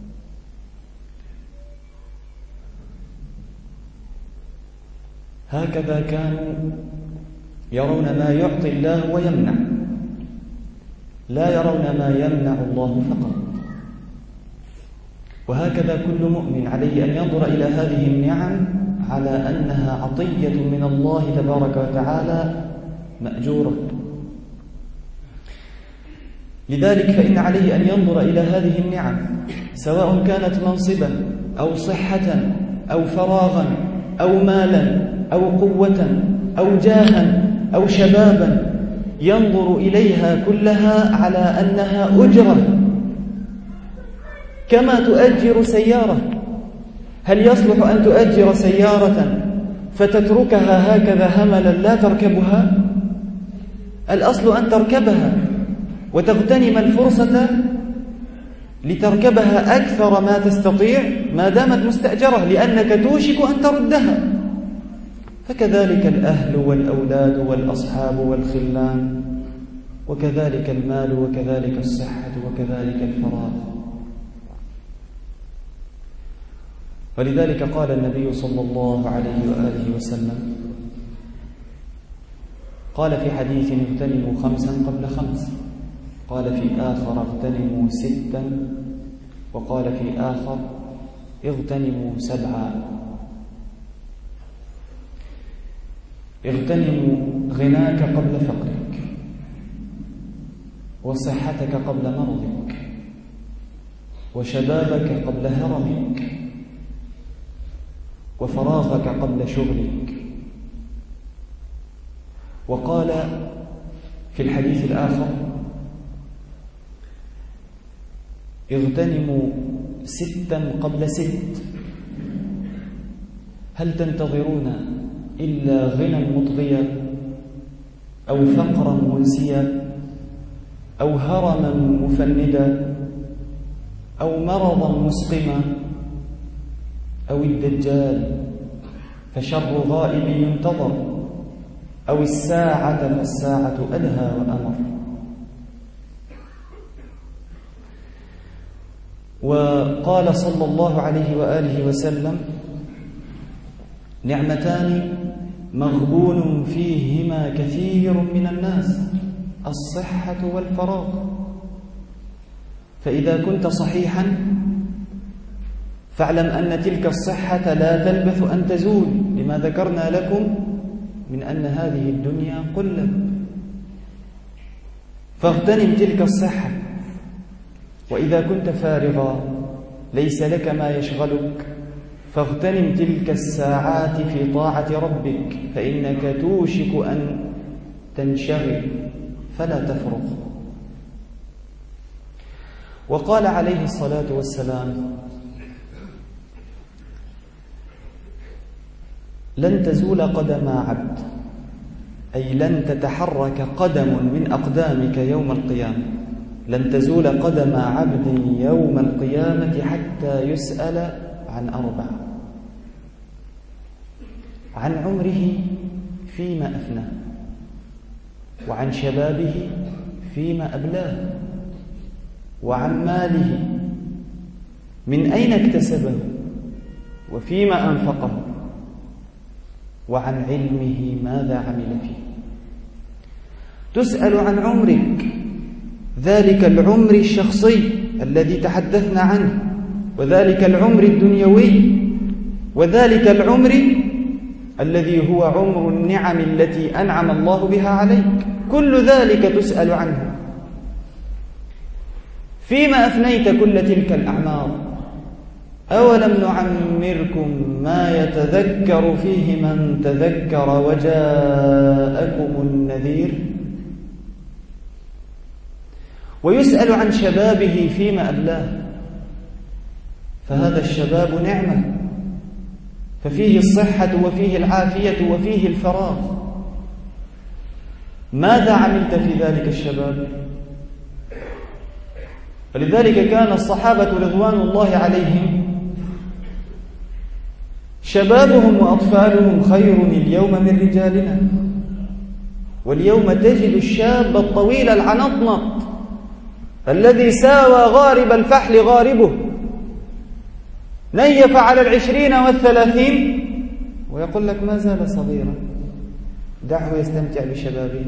هكذا كانوا يرون ما يعطي الله ويمنع، لا يرون ما يمنع الله فقط. وهكذا كل مؤمن عليه أن ينظر إلى هذه النعم على أنها عطية من الله تبارك وتعالى مأجورة. لذلك فإن عليه أن ينظر إلى هذه النعم سواء كانت منصبا أو صحة أو فراغا أو مالا أو قوة أو جاها أو شبابا، ينظر إليها كلها على أنها أجرة، كما تؤجر سيارة. هل يصلح أن تؤجر سيارة فتتركها هكذا هملا لا تركبها؟ الأصل أن تركبها وتغتنم الفرصة لتركبها أكثر ما تستطيع ما دامت مستأجرة، لأنك توشك أن تردها. فكذلك الأهل والأولاد والأصحاب والخلان، وكذلك المال، وكذلك الصحة، وكذلك الفراغ. ولذلك قال النبي صلى الله عليه وآله وسلم، قال في حديث: اغتنموا خمسا قبل خمس، قال في آخر: اغتنموا ستا، وقال في آخر: اغتنموا سبعا. اغتنموا غناك قبل فقرك، وصحتك قبل مرضك، وشبابك قبل هرمك، وفراغك قبل شغلك. وقال في الحديث الآخر: اغتنموا ستا قبل ست. هل تنتظرون إلا غنى مطغيا أو فقرا منسيا أو هرما مفندا أو مرضا مسقما أو الدجال فشر غائب ينتظر أو الساعة فالساعة أدهى وأمر؟ وقال صلى الله عليه وآله وسلم: نعمتان مغبون فيهما كثير من الناس، الصحة والفراغ. فإذا كنت صحيحا فاعلم أن تلك الصحة لا تلبث أن تزول، لما ذكرنا لكم من أن هذه الدنيا قلب. فاغتنم تلك الصحة، وإذا كنت فارغا ليس لك ما يشغلك فاغتنم تلك الساعات في طاعة ربك، فإنك توشك أن تنشغل فلا تفرغ. وقال عليه الصلاة والسلام: لن تزول قدم عبد، أي لن تتحرك قدم من أقدامك يوم القيامة، لن تزول قدم عبد يوم القيامة حتى يسأل عن أربع: عن عمره فيما أفناه، وعن شبابه فيما أبلاه، وعن ماله من أين اكتسبه وفيما أنفقه، وعن علمه ماذا عمل فيه. تسأل عن عمرك، ذلك العمر الشخصي الذي تحدثنا عنه، وذلك العمر الدنيوي، وذلك العمر الذي هو عمر النعم التي أنعم الله بها عليك، كل ذلك تسأل عنه. فيما أفنيت كل تلك الأعمار؟ أولم نعمركم ما يتذكر فيه من تذكر وجاءكم النذير؟ ويسأل عن شبابه فيما أبلاه، فهذا الشباب نعمة، ففيه الصحة وفيه العافية وفيه الفراغ. ماذا عملت في ذلك الشباب؟ فلذلك كان الصحابة رضوان الله عليهم شبابهم وأطفالهم خير اليوم من رجالنا. واليوم تجد الشاب الطويل العنطنط الذي ساوى غارب الفحل غاربه، نيف على العشرين والثلاثين ويقول لك ما زال صغيرا، دعه يستمتع بشبابه.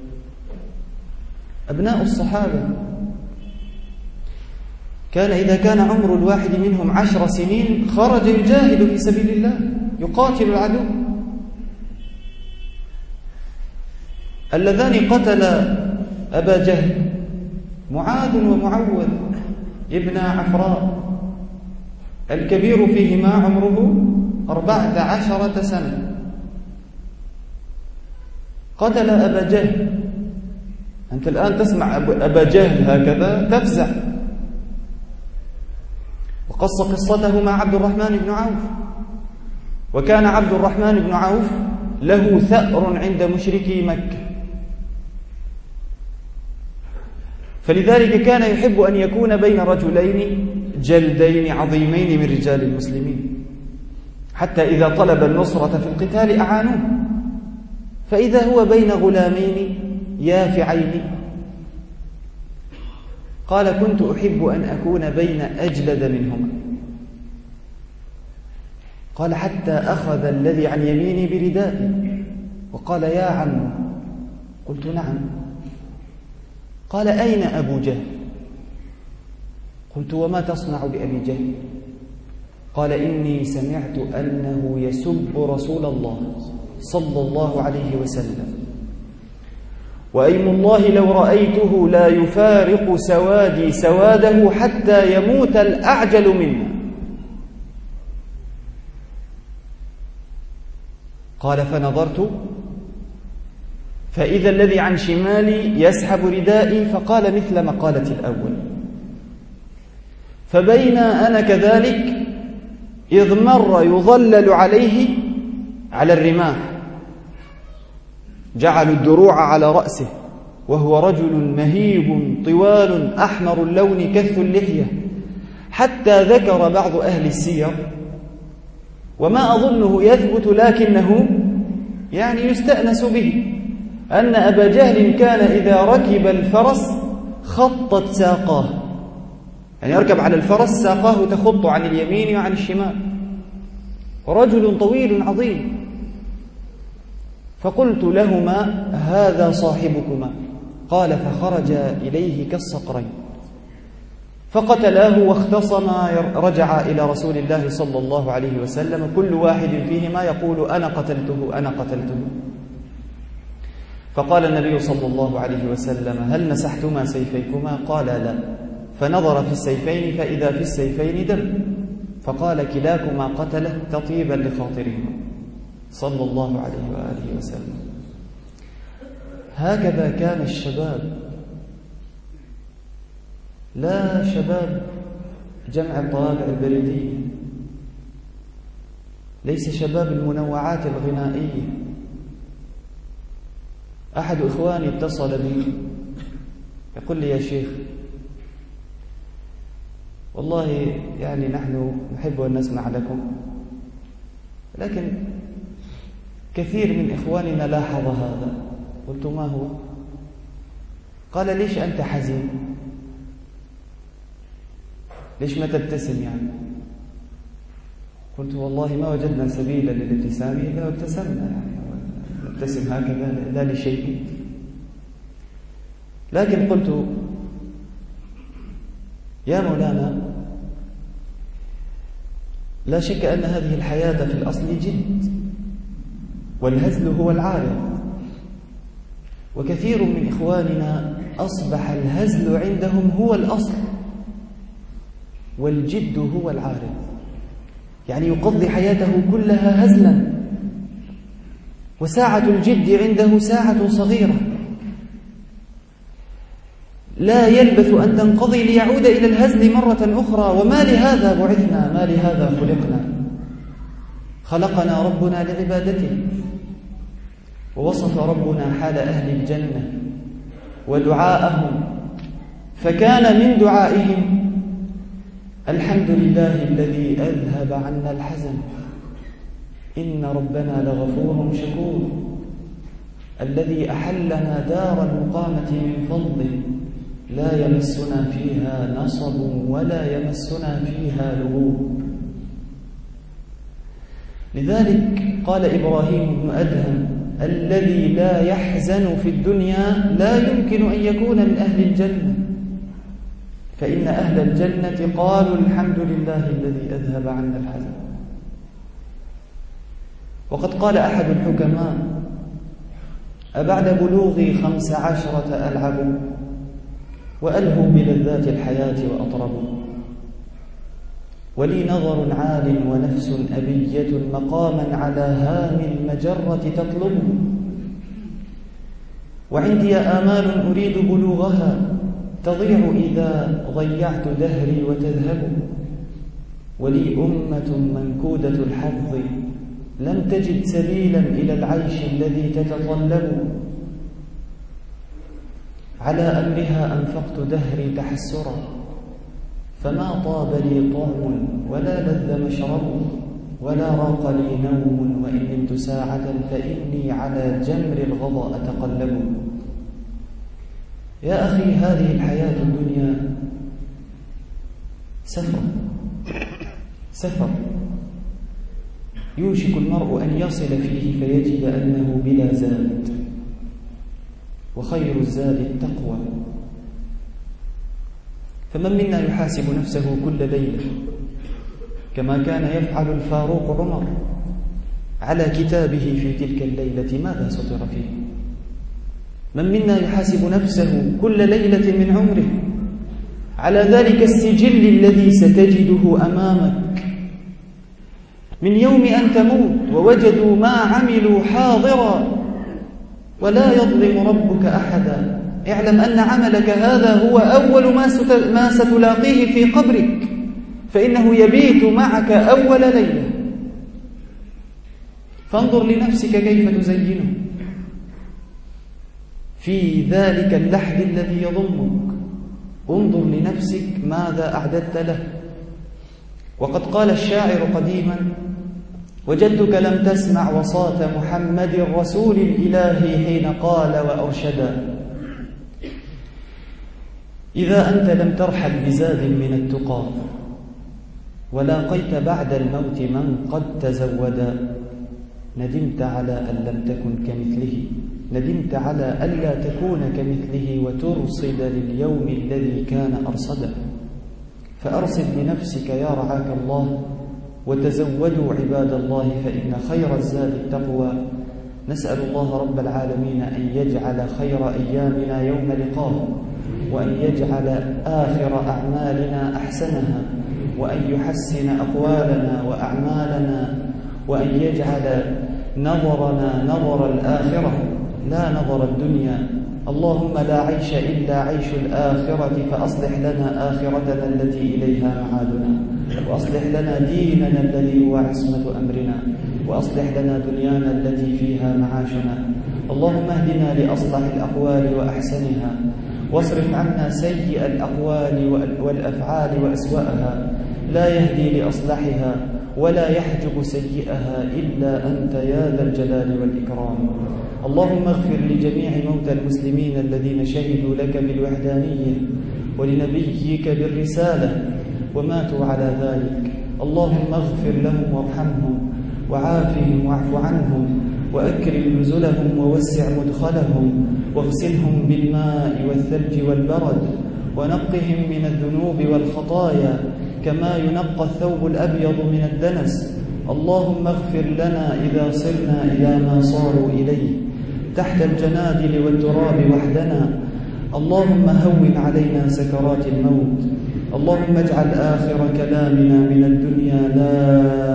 أبناء الصحابة كان إذا كان عمر الواحد منهم عشر سنين خرج يجاهد في سبيل الله، يقاتل العدو. اللذان قتل أبا جهل معاذ ومعوذ ابن عفراء، الكبير فيهما عمره أربعة عشرة سنة، قتل أبا جهل. أنت الآن تسمع أبا جهل هكذا تفزع. وقص قصته مع عبد الرحمن بن عوف، وكان عبد الرحمن بن عوف له ثأر عند مشركي مكة، فلذلك كان يحب أن يكون بين رجلين جلدين عظيمين من رجال المسلمين، حتى إذا طلب النصرة في القتال أعانوه. فإذا هو بين غلامين يافعين قال: كنت أحب أن أكون بين أجلد منهما. قال: حتى أخذ الذي عن يميني بردائي وقال: يا عم. قلت: نعم. قال: أين أبو جهل؟ قلت: وما تصنع بأبي جهل؟ قال: إني سمعت أنه يسب رسول الله صلى الله عليه وسلم، وأيم الله لو رأيته لا يفارق سوادي سواده حتى يموت الأعجل منا. قال: فنظرت فإذا الذي عن شمالي يسحب ردائي، فقال مثل مقالة الأول. فبين أنا كذلك إذ مر يظلل عليه على الرماح، جعلوا الدروع على رأسه، وهو رجل مهيب طوال أحمر اللون كث اللحية، حتى ذكر بعض أهل السير، وما أظنه يثبت لكنه يعني يستأنس به، أن أبا جهل كان إذا ركب الفرس خطت ساقاه، يعني يركب على الفرس ساقاه تخط عن اليمين وعن الشمال، رجل طويل عظيم. فقلت لهما: هذا صاحبكما. قال: فخرج إليه كالصقرين. فقتلاه واختصما، رجع إلى رسول الله صلى الله عليه وسلم كل واحد فيهما يقول أنا قتلته أنا قتلته. فقال النبي صلى الله عليه وسلم هل مسحتما سيفيكما؟ قال لا. فنظر في السيفين فإذا في السيفين دم، فقال كلاكما قتله تطيبا لخاطرهما صلى الله عليه وآله وسلم. هكذا كان الشباب، لا شباب جمع الطوابع البريدية، ليس شباب المنوعات الغنائية. أحد إخواني اتصل بي يقول لي يا شيخ والله يعني نحن نحب أن نسمع لكم، لكن كثير من إخواننا لاحظ هذا. قلت ما هو؟ قال ليش أنت حزين؟ ليش ما تبتسم يعني؟ قلت والله ما وجدنا سبيلا للابتسام إلا وابتسمنا، يعني نبتسم هكذا لا لشيء. لكن قلت يا مولانا لا شك أن هذه الحياة في الأصل جد، والهزل هو العارض، وكثير من إخواننا أصبح الهزل عندهم هو الأصل والجد هو العارض، يعني يقضي حياته كلها هزلا، وساعة الجد عنده ساعة صغيرة لا يلبث أن تنقضي ليعود إلى الهزل مرة أخرى. وما لهذا بعثنا، ما لهذا خلقنا، خلقنا ربنا لعبادته. ووصف ربنا حال أهل الجنة ودعاءهم، فكان من دعائهم الحمد لله الذي أذهب عنا الحزن إن ربنا لغفور شكور، الذي أحلنا دار المقامة من فضله لا يمسنا فيها نصب ولا يمسنا فيها لغوب. لذلك قال إبراهيم بن أدهم الذي لا يحزن في الدنيا لا يمكن أن يكون من أهل الجنة، فإن أهل الجنة قالوا الحمد لله الذي أذهب عنا الحزن. وقد قال أحد الحكماء أبعد بلوغي خمس عشرة ألعب وألهو بلذات الحياة وأطرب، ولي نظر عال ونفس أبية مقاما على هام المجرة تطلب، وعندي آمال أريد بلوغها تضيع إذا ضيعت دهري وتذهب، ولي أمة منكودة الحظ لم تجد سبيلا إلى العيش الذي تتطلب، على أمرها أنفقت دهري تحسرا فما طاب لي طعم ولا لذ مشرب، ولا راق لي نوم وإن نمت ساعة فإني على جمر الغضا أتقلب. يا أخي هذه الحياة الدنيا سفر سفر يوشك المرء أن يصل فيه فيجد أنه بلا زاد، وخير الزاد التقوى. فمن منا يحاسب نفسه كل ليلة كما كان يفعل الفاروق عمر على كتابه في تلك الليلة ماذا سطر فيه؟ من منا يحاسب نفسه كل ليلة من عمره على ذلك السجل الذي ستجده أمامك من يوم أن تموت ووجدوا ما عملوا حاضرا ولا يظلم ربك أحدا. اعلم أن عملك هذا هو أول ما ستلاقيه في قبرك، فإنه يبيت معك أول ليلة. فانظر لنفسك كيف تزينه في ذلك اللحد الذي يضمك، انظر لنفسك ماذا أعددت له. وقد قال الشاعر قديما وجدتك لم تسمع وصاة محمد رسول الإله حين قال وأرشدا، إذا أنت لم ترحل بزاد من التقى ولاقيت بعد الموت من قد تزودا، ندمت على أن لم تكن كمثله، ندمت على ألا تكون كمثله وترصد لليوم الذي كان أرصدا. فأرصد لنفسك يا رعاك الله، وتزودوا عباد الله فإن خير الزاد التقوى. نسأل الله رب العالمين أن يجعل خير أيامنا يوم لقاه، وأن يجعل آخر أعمالنا أحسنها، وأن يحسن أقوالنا وأعمالنا، وأن يجعل نظرنا نظر الآخرة لا نظر الدنيا. اللهم لا عيش إلا عيش الآخرة، فأصلح لنا آخرتنا التي إليها معادنا، وأصلح لنا ديننا الذي هو عصمة أمرنا، وأصلح لنا دنيانا التي فيها معاشنا. اللهم اهدنا لأصلح الأقوال وأحسنها، واصرف عنا سيء الأقوال والأفعال وأسوأها. لا يهدي لأصلحها ولا يحجب سيئها إلا أنت يا ذا الجلال والإكرام. اللهم اغفر لجميع موتى المسلمين الذين شهدوا لك بالوحدانية ولنبيك بالرسالة وماتوا على ذلك. اللهم اغفر لهم وارحمهم وعافهم واعف عنهم وأكرم نزلهم ووسع مدخلهم، واغسلهم بالماء والثلج والبرد، ونقهم من الذنوب والخطايا كما ينقى الثوب الأبيض من الدنس. اللهم اغفر لنا إذا صرنا إلى ما صاروا إليه تحت الجنادل والتراب وحدنا. اللهم هون علينا سكرات الموت. اللهم اجعل آخر كلامنا من الدنيا لا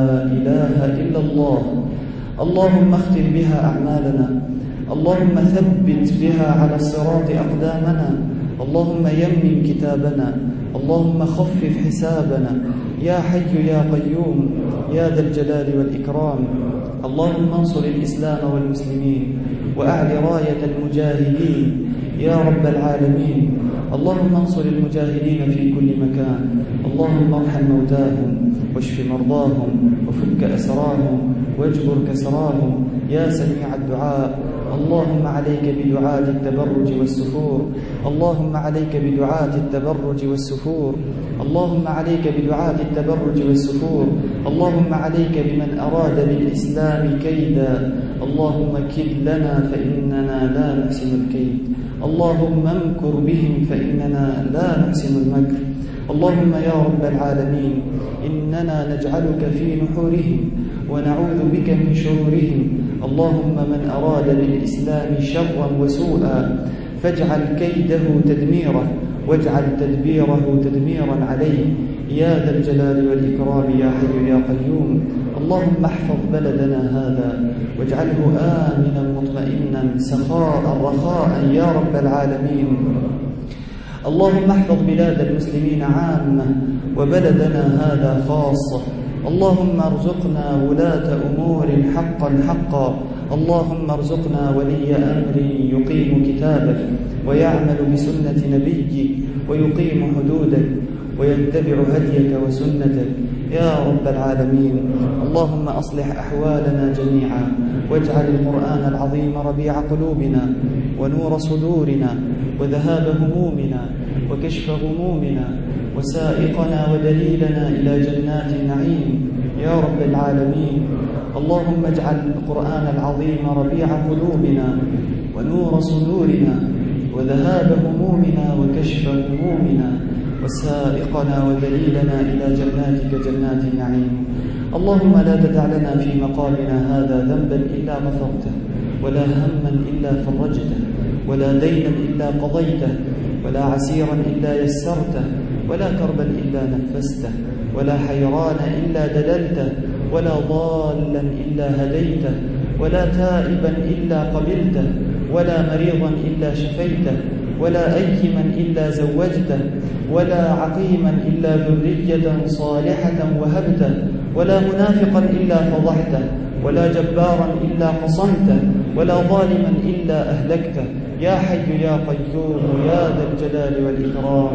إله إلا الله. اللهم اختم بها أعمالنا. اللهم ثبت بها على الصراط أقدامنا. اللهم يمن كتابنا. اللهم خفف حسابنا يا حي يا قيوم يا ذا الجلال والإكرام. اللهم انصر الإسلام والمسلمين وأعل راية المجاهدين يا رب العالمين. اللهم انصر المجاهدين في كل مكان. اللهم ارحم موتاهم واشف مرضاهم وفك أسراهم واجبر كسراهم يا سميع الدعاء. اللهم عليك بدعاة التبرج والسفور. اللهم عليك بدعاة التبرج والسفور. اللهم عليك بدعاة التبرج والسفور. اللهم عليك بمن أراد بالإسلام كيدا. اللهم كد لنا فإننا لا نحسن الكيد. اللهم امكر بهم فإننا لا نحسن المكر. اللهم يا رب العالمين إننا نجعلك في نحورهم ونعوذ بك من شرورهم. اللهم من أراد بالإسلام شرا وسوءا فاجعل كيده تدميره واجعل تدبيره تدميرا عليه يا ذا الجلال والإكرام يا حي يا قيوم. اللهم احفظ بلدنا هذا واجعله آمنا مطمئنا سخاء رخاء يا رب العالمين. اللهم احفظ بلاد المسلمين عامة وبلدنا هذا خاصة. اللهم ارزقنا ولاة أمور حقا حقا. اللهم ارزقنا ولي أمر يقيم كتابك ويعمل بسنة نبيك ويقيم حدودك ويتبع هديك وسنتك يا رب العالمين. اللهم أصلح أحوالنا جميعا واجعل القرآن العظيم ربيع قلوبنا ونور صدورنا وذهاب همومنا وكشف غمومنا وسائقنا ودليلنا إلى جنات النعيم يا رب العالمين. اللهم اجعل القرآن العظيم ربيع قلوبنا ونور صدورنا وذهاب همومنا وكشف همومنا وسائقنا ودليلنا إلى جناتك جنات النعيم. اللهم لا تدع لنا في مقامنا هذا ذنبا إلا غفرته ولا هما إلا فرجته ولا دينا إلا قضيته ولا عسيرا إلا يسرته ولا كربا إلا نفسته ولا حيران إلا دللته ولا ضالا إلا هديته ولا تائبا إلا قبلته ولا مريضا إلا شفيته ولا أيما إلا زوجته ولا عقيما إلا ذرية صالحة وهبته ولا منافقا إلا فضحته ولا جبارا إلا قصمته ولا ظالما إلا أهلكته يا حي يا قيوم يا ذا الجلال والإكرام.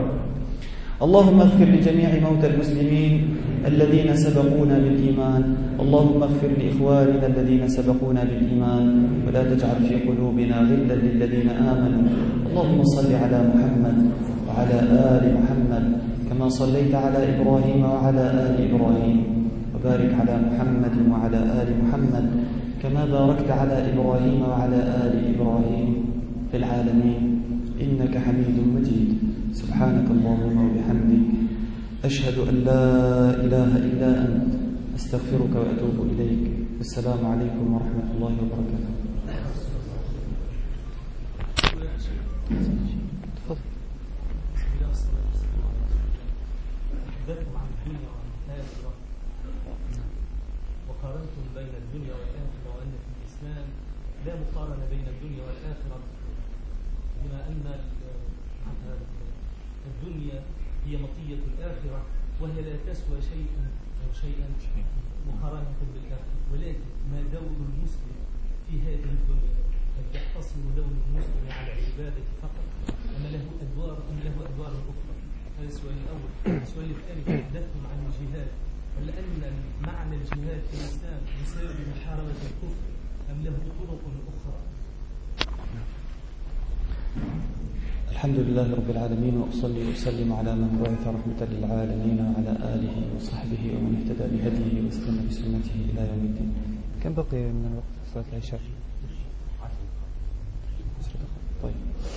اللهم اغفر لجميع موتى المسلمين الذين سبقونا بالإيمان. اللهم اغفر لإخواننا الذين سبقونا بالإيمان ولا تجعل في قلوبنا غلا للذين آمنوا. اللهم صل على محمد وعلى آل محمد كما صليت على إبراهيم وعلى آل إبراهيم وبارك على محمد وعلى آل محمد كما باركت على إبراهيم وعلى آل إبراهيم في العالمين إنك حميد مجيد. سبحانك اللهم وبحمدك أشهد أن لا إله إلا أنت أستغفرك وأتوب إليك. السلام عليكم ورحمة الله وبركاته. تفضل. عن الدنيا والآخرة وقارنتم بين الدنيا والآخرة وأن في الإسلام لا مقارنة بين الدنيا والآخرة، بما أن الدنيا هي مطية الآخرة وهي لا تسوى شيئا أو شيئا مقارنة بالآخرة، ولكن ما دور المسلم في هذه الدنيا؟ هل يقتصر دور المسلم على العبادة فقط أم له أدوار أم له أدوار أخرى؟ هذا السؤال الأول. السؤال الثاني، تحدثتم عن الجهاد، هل أن معنى الجهاد في الإسلام يساوي محاربة الكفر أم له طرق أخرى؟ الحمد لله رب العالمين، وأصلي وأسلم على من بعث رحمة للعالمين وعلى آله وصحبه ومن اهتدى بهديه واستنى بسنته إلى يوم الدين. كم بقي من الوقت صلاة العشاء؟ طيب.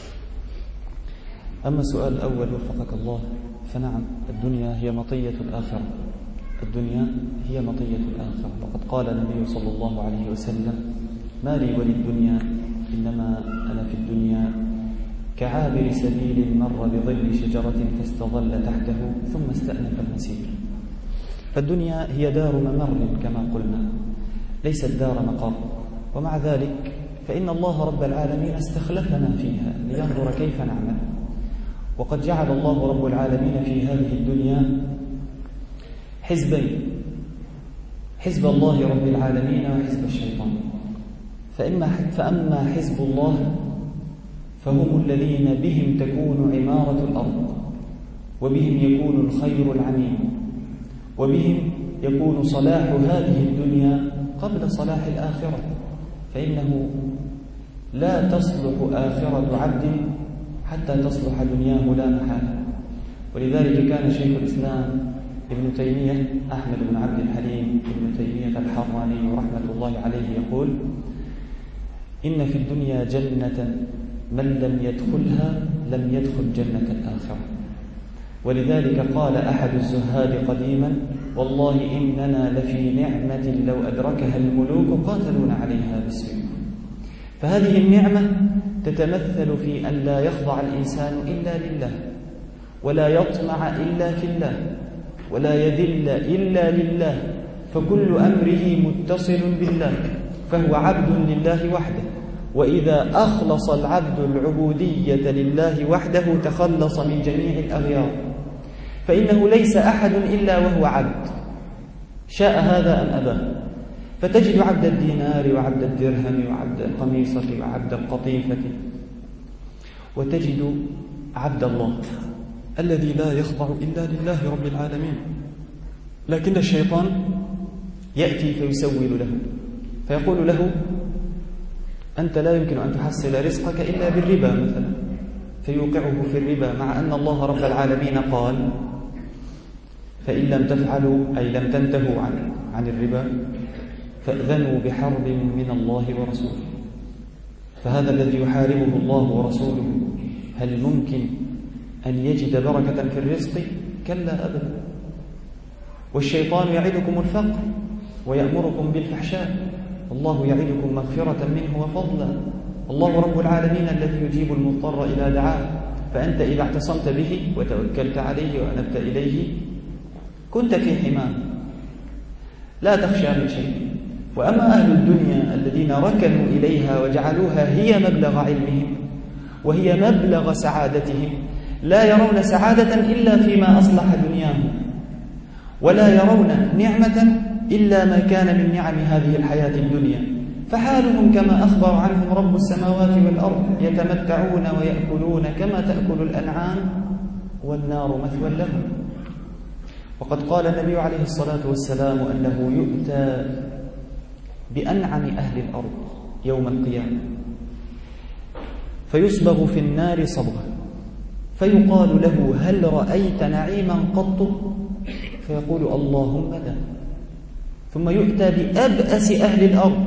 أما السؤال الأول وفقك الله، فنعم، الدنيا هي مطية الآخرة. الدنيا هي مطية الآخرة، وقد قال النبي صلى الله عليه وسلم: ما لي وللدنيا إنما أنا في الدنيا كعابر سبيل مر بظل شجرة فاستظل تحته ثم استأنف المسير. فالدنيا هي دار ممر كما قلنا، ليست دار مقر، ومع ذلك فإن الله رب العالمين استخلفنا فيها لينظر كيف نعمل. وقد جعل الله رب العالمين في هذه الدنيا حزبين: حزب الله رب العالمين وحزب الشيطان. فإما فأما حزب الله فهم الذين بهم تكون عمارة الأرض، وبهم يكون الخير العميم، وبهم يكون صلاح هذه الدنيا قبل صلاح الآخرة، فإنه لا تصلح آخرة عبد حتى تصلح دنياه لا محالة. ولذلك كان شيخ الإسلام ابن تيمية أحمد بن عبد الحليم ابن تيمية الحراني رحمة الله عليه يقول: إن في الدنيا جنة من لم يدخلها لم يدخل جنة الآخرة. ولذلك قال أحد الزهاد قديما: والله إننا لفي نعمة لو أدركها الملوك قاتلون عليها بالسيوف. فهذه النعمة تتمثل في أن لا يخضع الإنسان إلا لله، ولا يطمع إلا في الله، ولا يذل إلا لله، فكل أمره متصل بالله، فهو عبد لله وحده. وإذا أخلص العبد العبودية لله وحده تخلص من جميع الأغيار، فإنه ليس أحد إلا وهو عبد، شاء هذا أم أبى. فتجد عبد الدينار وعبد الدرهم وعبد القميصة وعبد القطيفة، وتجد عبد الله الذي لا يخضع إلا لله رب العالمين. لكن الشيطان يأتي فيسول له، فيقول له: أنت لا يمكن أن تحصل رزقك إلا بالربا مثلا، فيوقعه في الربا، مع أن الله رب العالمين قال: فإن لم تفعلوا أي لم تنتهوا عن عن الربا فأذنوا بحرب من الله ورسوله. فهذا الذي يحاربه الله ورسوله هل ممكن أن يجد بركة في الرزق؟ كلا أبدا. والشيطان يعدكم الفقر ويأمركم بالفحشاء، الله يعدكم مغفرة منه وفضلا. الله رب العالمين الذي يجيب المضطر إذا دعاه، فأنت إذا اعتصمت به وتوكلت عليه وأنبت إليه كنت في حماه، لا تخشى من شيء. وأما أهل الدنيا الذين ركنوا إليها وجعلوها هي مبلغ علمهم وهي مبلغ سعادتهم، لا يرون سعادة إلا فيما أصلح دنياهم، ولا يرون نعمة إلا ما كان من نعم هذه الحياة الدنيا. فحالهم كما أخبر عنهم رب السماوات والأرض: يتمتعون ويأكلون كما تأكل الأنعام والنار مثوى لهم. وقد قال النبي عليه الصلاة والسلام أنه يؤتى بأنعم أهل الأرض يوم القيامة فيصبغ في النار صبغا، فيقال له: هل رأيت نعيما قط؟ فيقول: اللهم لا. ثم يؤتى بأبأس أهل الأرض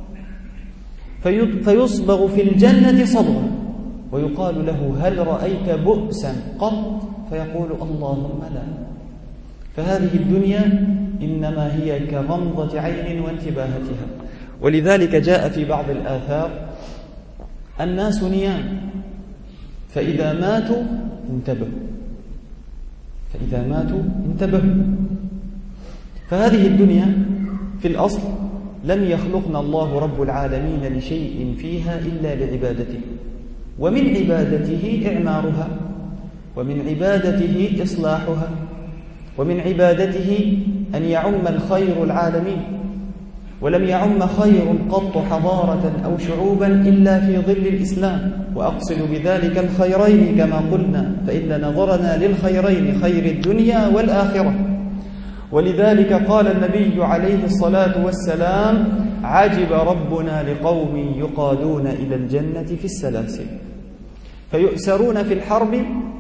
فيصبغ في الجنة صبغا، ويقال له: هل رأيت بؤسا قط؟ فيقول: اللهم لا. فهذه الدنيا إنما هي كغمضة عين وانتباهتها. ولذلك جاء في بعض الآثار: الناس نيام فإذا ماتوا انتبهوا، فإذا ماتوا انتبهوا. فهذه الدنيا في الأصل لم يخلقنا الله رب العالمين لشيء فيها إلا لعبادته، ومن عبادته إعمارها، ومن عبادته إصلاحها، ومن عبادته أن يعم الخير العالمين. ولم يعم خير قط حضارة أو شعوبا إلا في ظل الإسلام، وأقصد بذلك الخيرين كما قلنا، فإن نظرنا للخيرين خير الدنيا والآخرة. ولذلك قال النبي عليه الصلاة والسلام: عجب ربنا لقوم يقادون إلى الجنة في السلاسل، فيؤسرون في الحرب،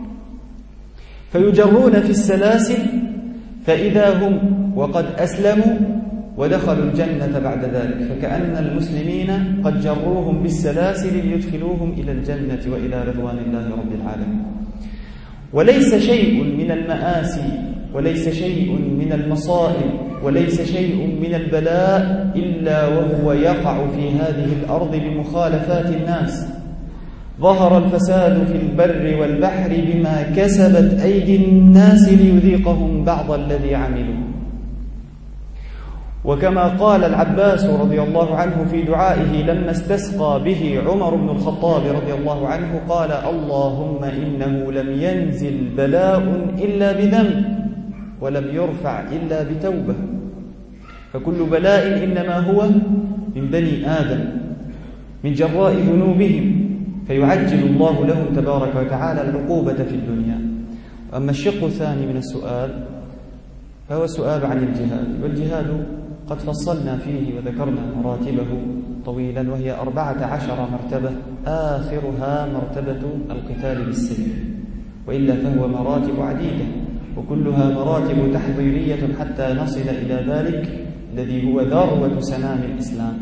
فيجرون في السلاسل، فإذا هم وقد أسلموا ودخلوا الجنة بعد ذلك، فكأن المسلمين قد جروهم بالسلاسل ليدخلوهم إلى الجنة وإلى رضوان الله رب العالمين. وليس شيء من المآسي، وليس شيء من المصائب، وليس شيء من البلاء إلا وهو يقع في هذه الأرض بمخالفات الناس. ظهر الفساد في البر والبحر بما كسبت أيدي الناس ليذيقهم بعض الذي عملوا. وكما قال العباس رضي الله عنه في دعائه لما استسقى به عمر بن الخطاب رضي الله عنه، قال: اللهم إنه لم ينزل بلاء إلا بذنب، ولم يرفع إلا بتوبة، فكل بلاء إنما هو من بني آدم من جراء ذنوبهم، فيعجل الله لهم تبارك وتعالى العقوبة في الدنيا. أما الشق الثاني من السؤال فهو سؤال عن الجهاد، والجهاد قد فصلنا فيه وذكرنا مراتبه طويلا، وهي أربعة عشر مرتبة، آخرها مرتبة القتال بالسيف، وإلا فهو مراتب عديدة، وكلها مراتب تحضيرية حتى نصل إلى ذلك الذي هو ذروة سنام الإسلام.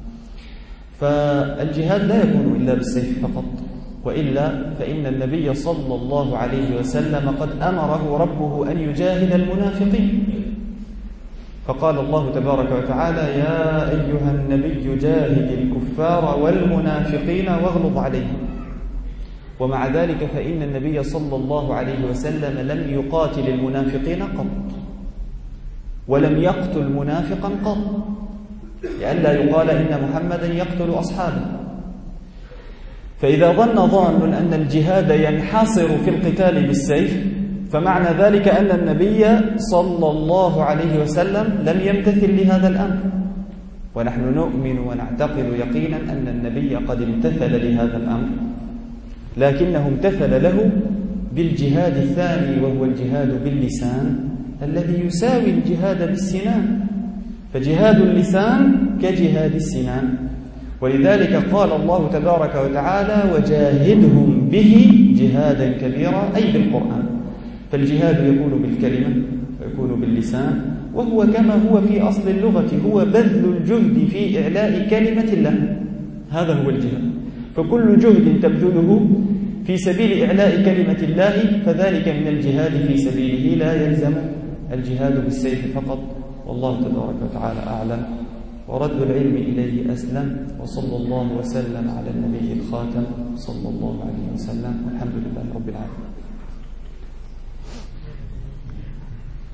فالجهاد لا يكون إلا بالسيف فقط، وإلا فإن النبي صلى الله عليه وسلم قد أمره ربه أن يجاهد المنافقين، فقال الله تبارك وتعالى: يا أيها النبي جاهد الكفار والمنافقين واغلظ عليهم. ومع ذلك فإن النبي صلى الله عليه وسلم لم يقاتل المنافقين قط، ولم يقتل منافقا قط، لئلا يقال إن محمدا يقتل أصحابه. فإذا ظن ظان أن الجهاد ينحصر في القتال بالسيف، فمعنى ذلك أن النبي صلى الله عليه وسلم لم يمتثل لهذا الأمر. ونحن نؤمن ونعتقد يقينا أن النبي قد امتثل لهذا الأمر، لكنه امتثل له بالجهاد الثاني، وهو الجهاد باللسان الذي يساوي الجهاد بالسنان، فجهاد اللسان كجهاد السنان. ولذلك قال الله تبارك وتعالى: وجاهدهم به جهادا كبيرا، أي بالقرآن. فالجهاد يكون بالكلمة ويكون باللسان، وهو كما هو في أصل اللغة هو بذل الجهد في إعلاء كلمة الله، هذا هو الجهاد. فكل جهد تبذله في سبيل إعلاء كلمة الله فذلك من الجهاد في سبيله، لا يلزم الجهاد بالسيف فقط. والله تبارك وتعالى أعلم، ورد العلم إليه أسلم، وصلى الله وسلم على النبي الخاتم صلى الله عليه وسلم، والحمد لله رب العالمين.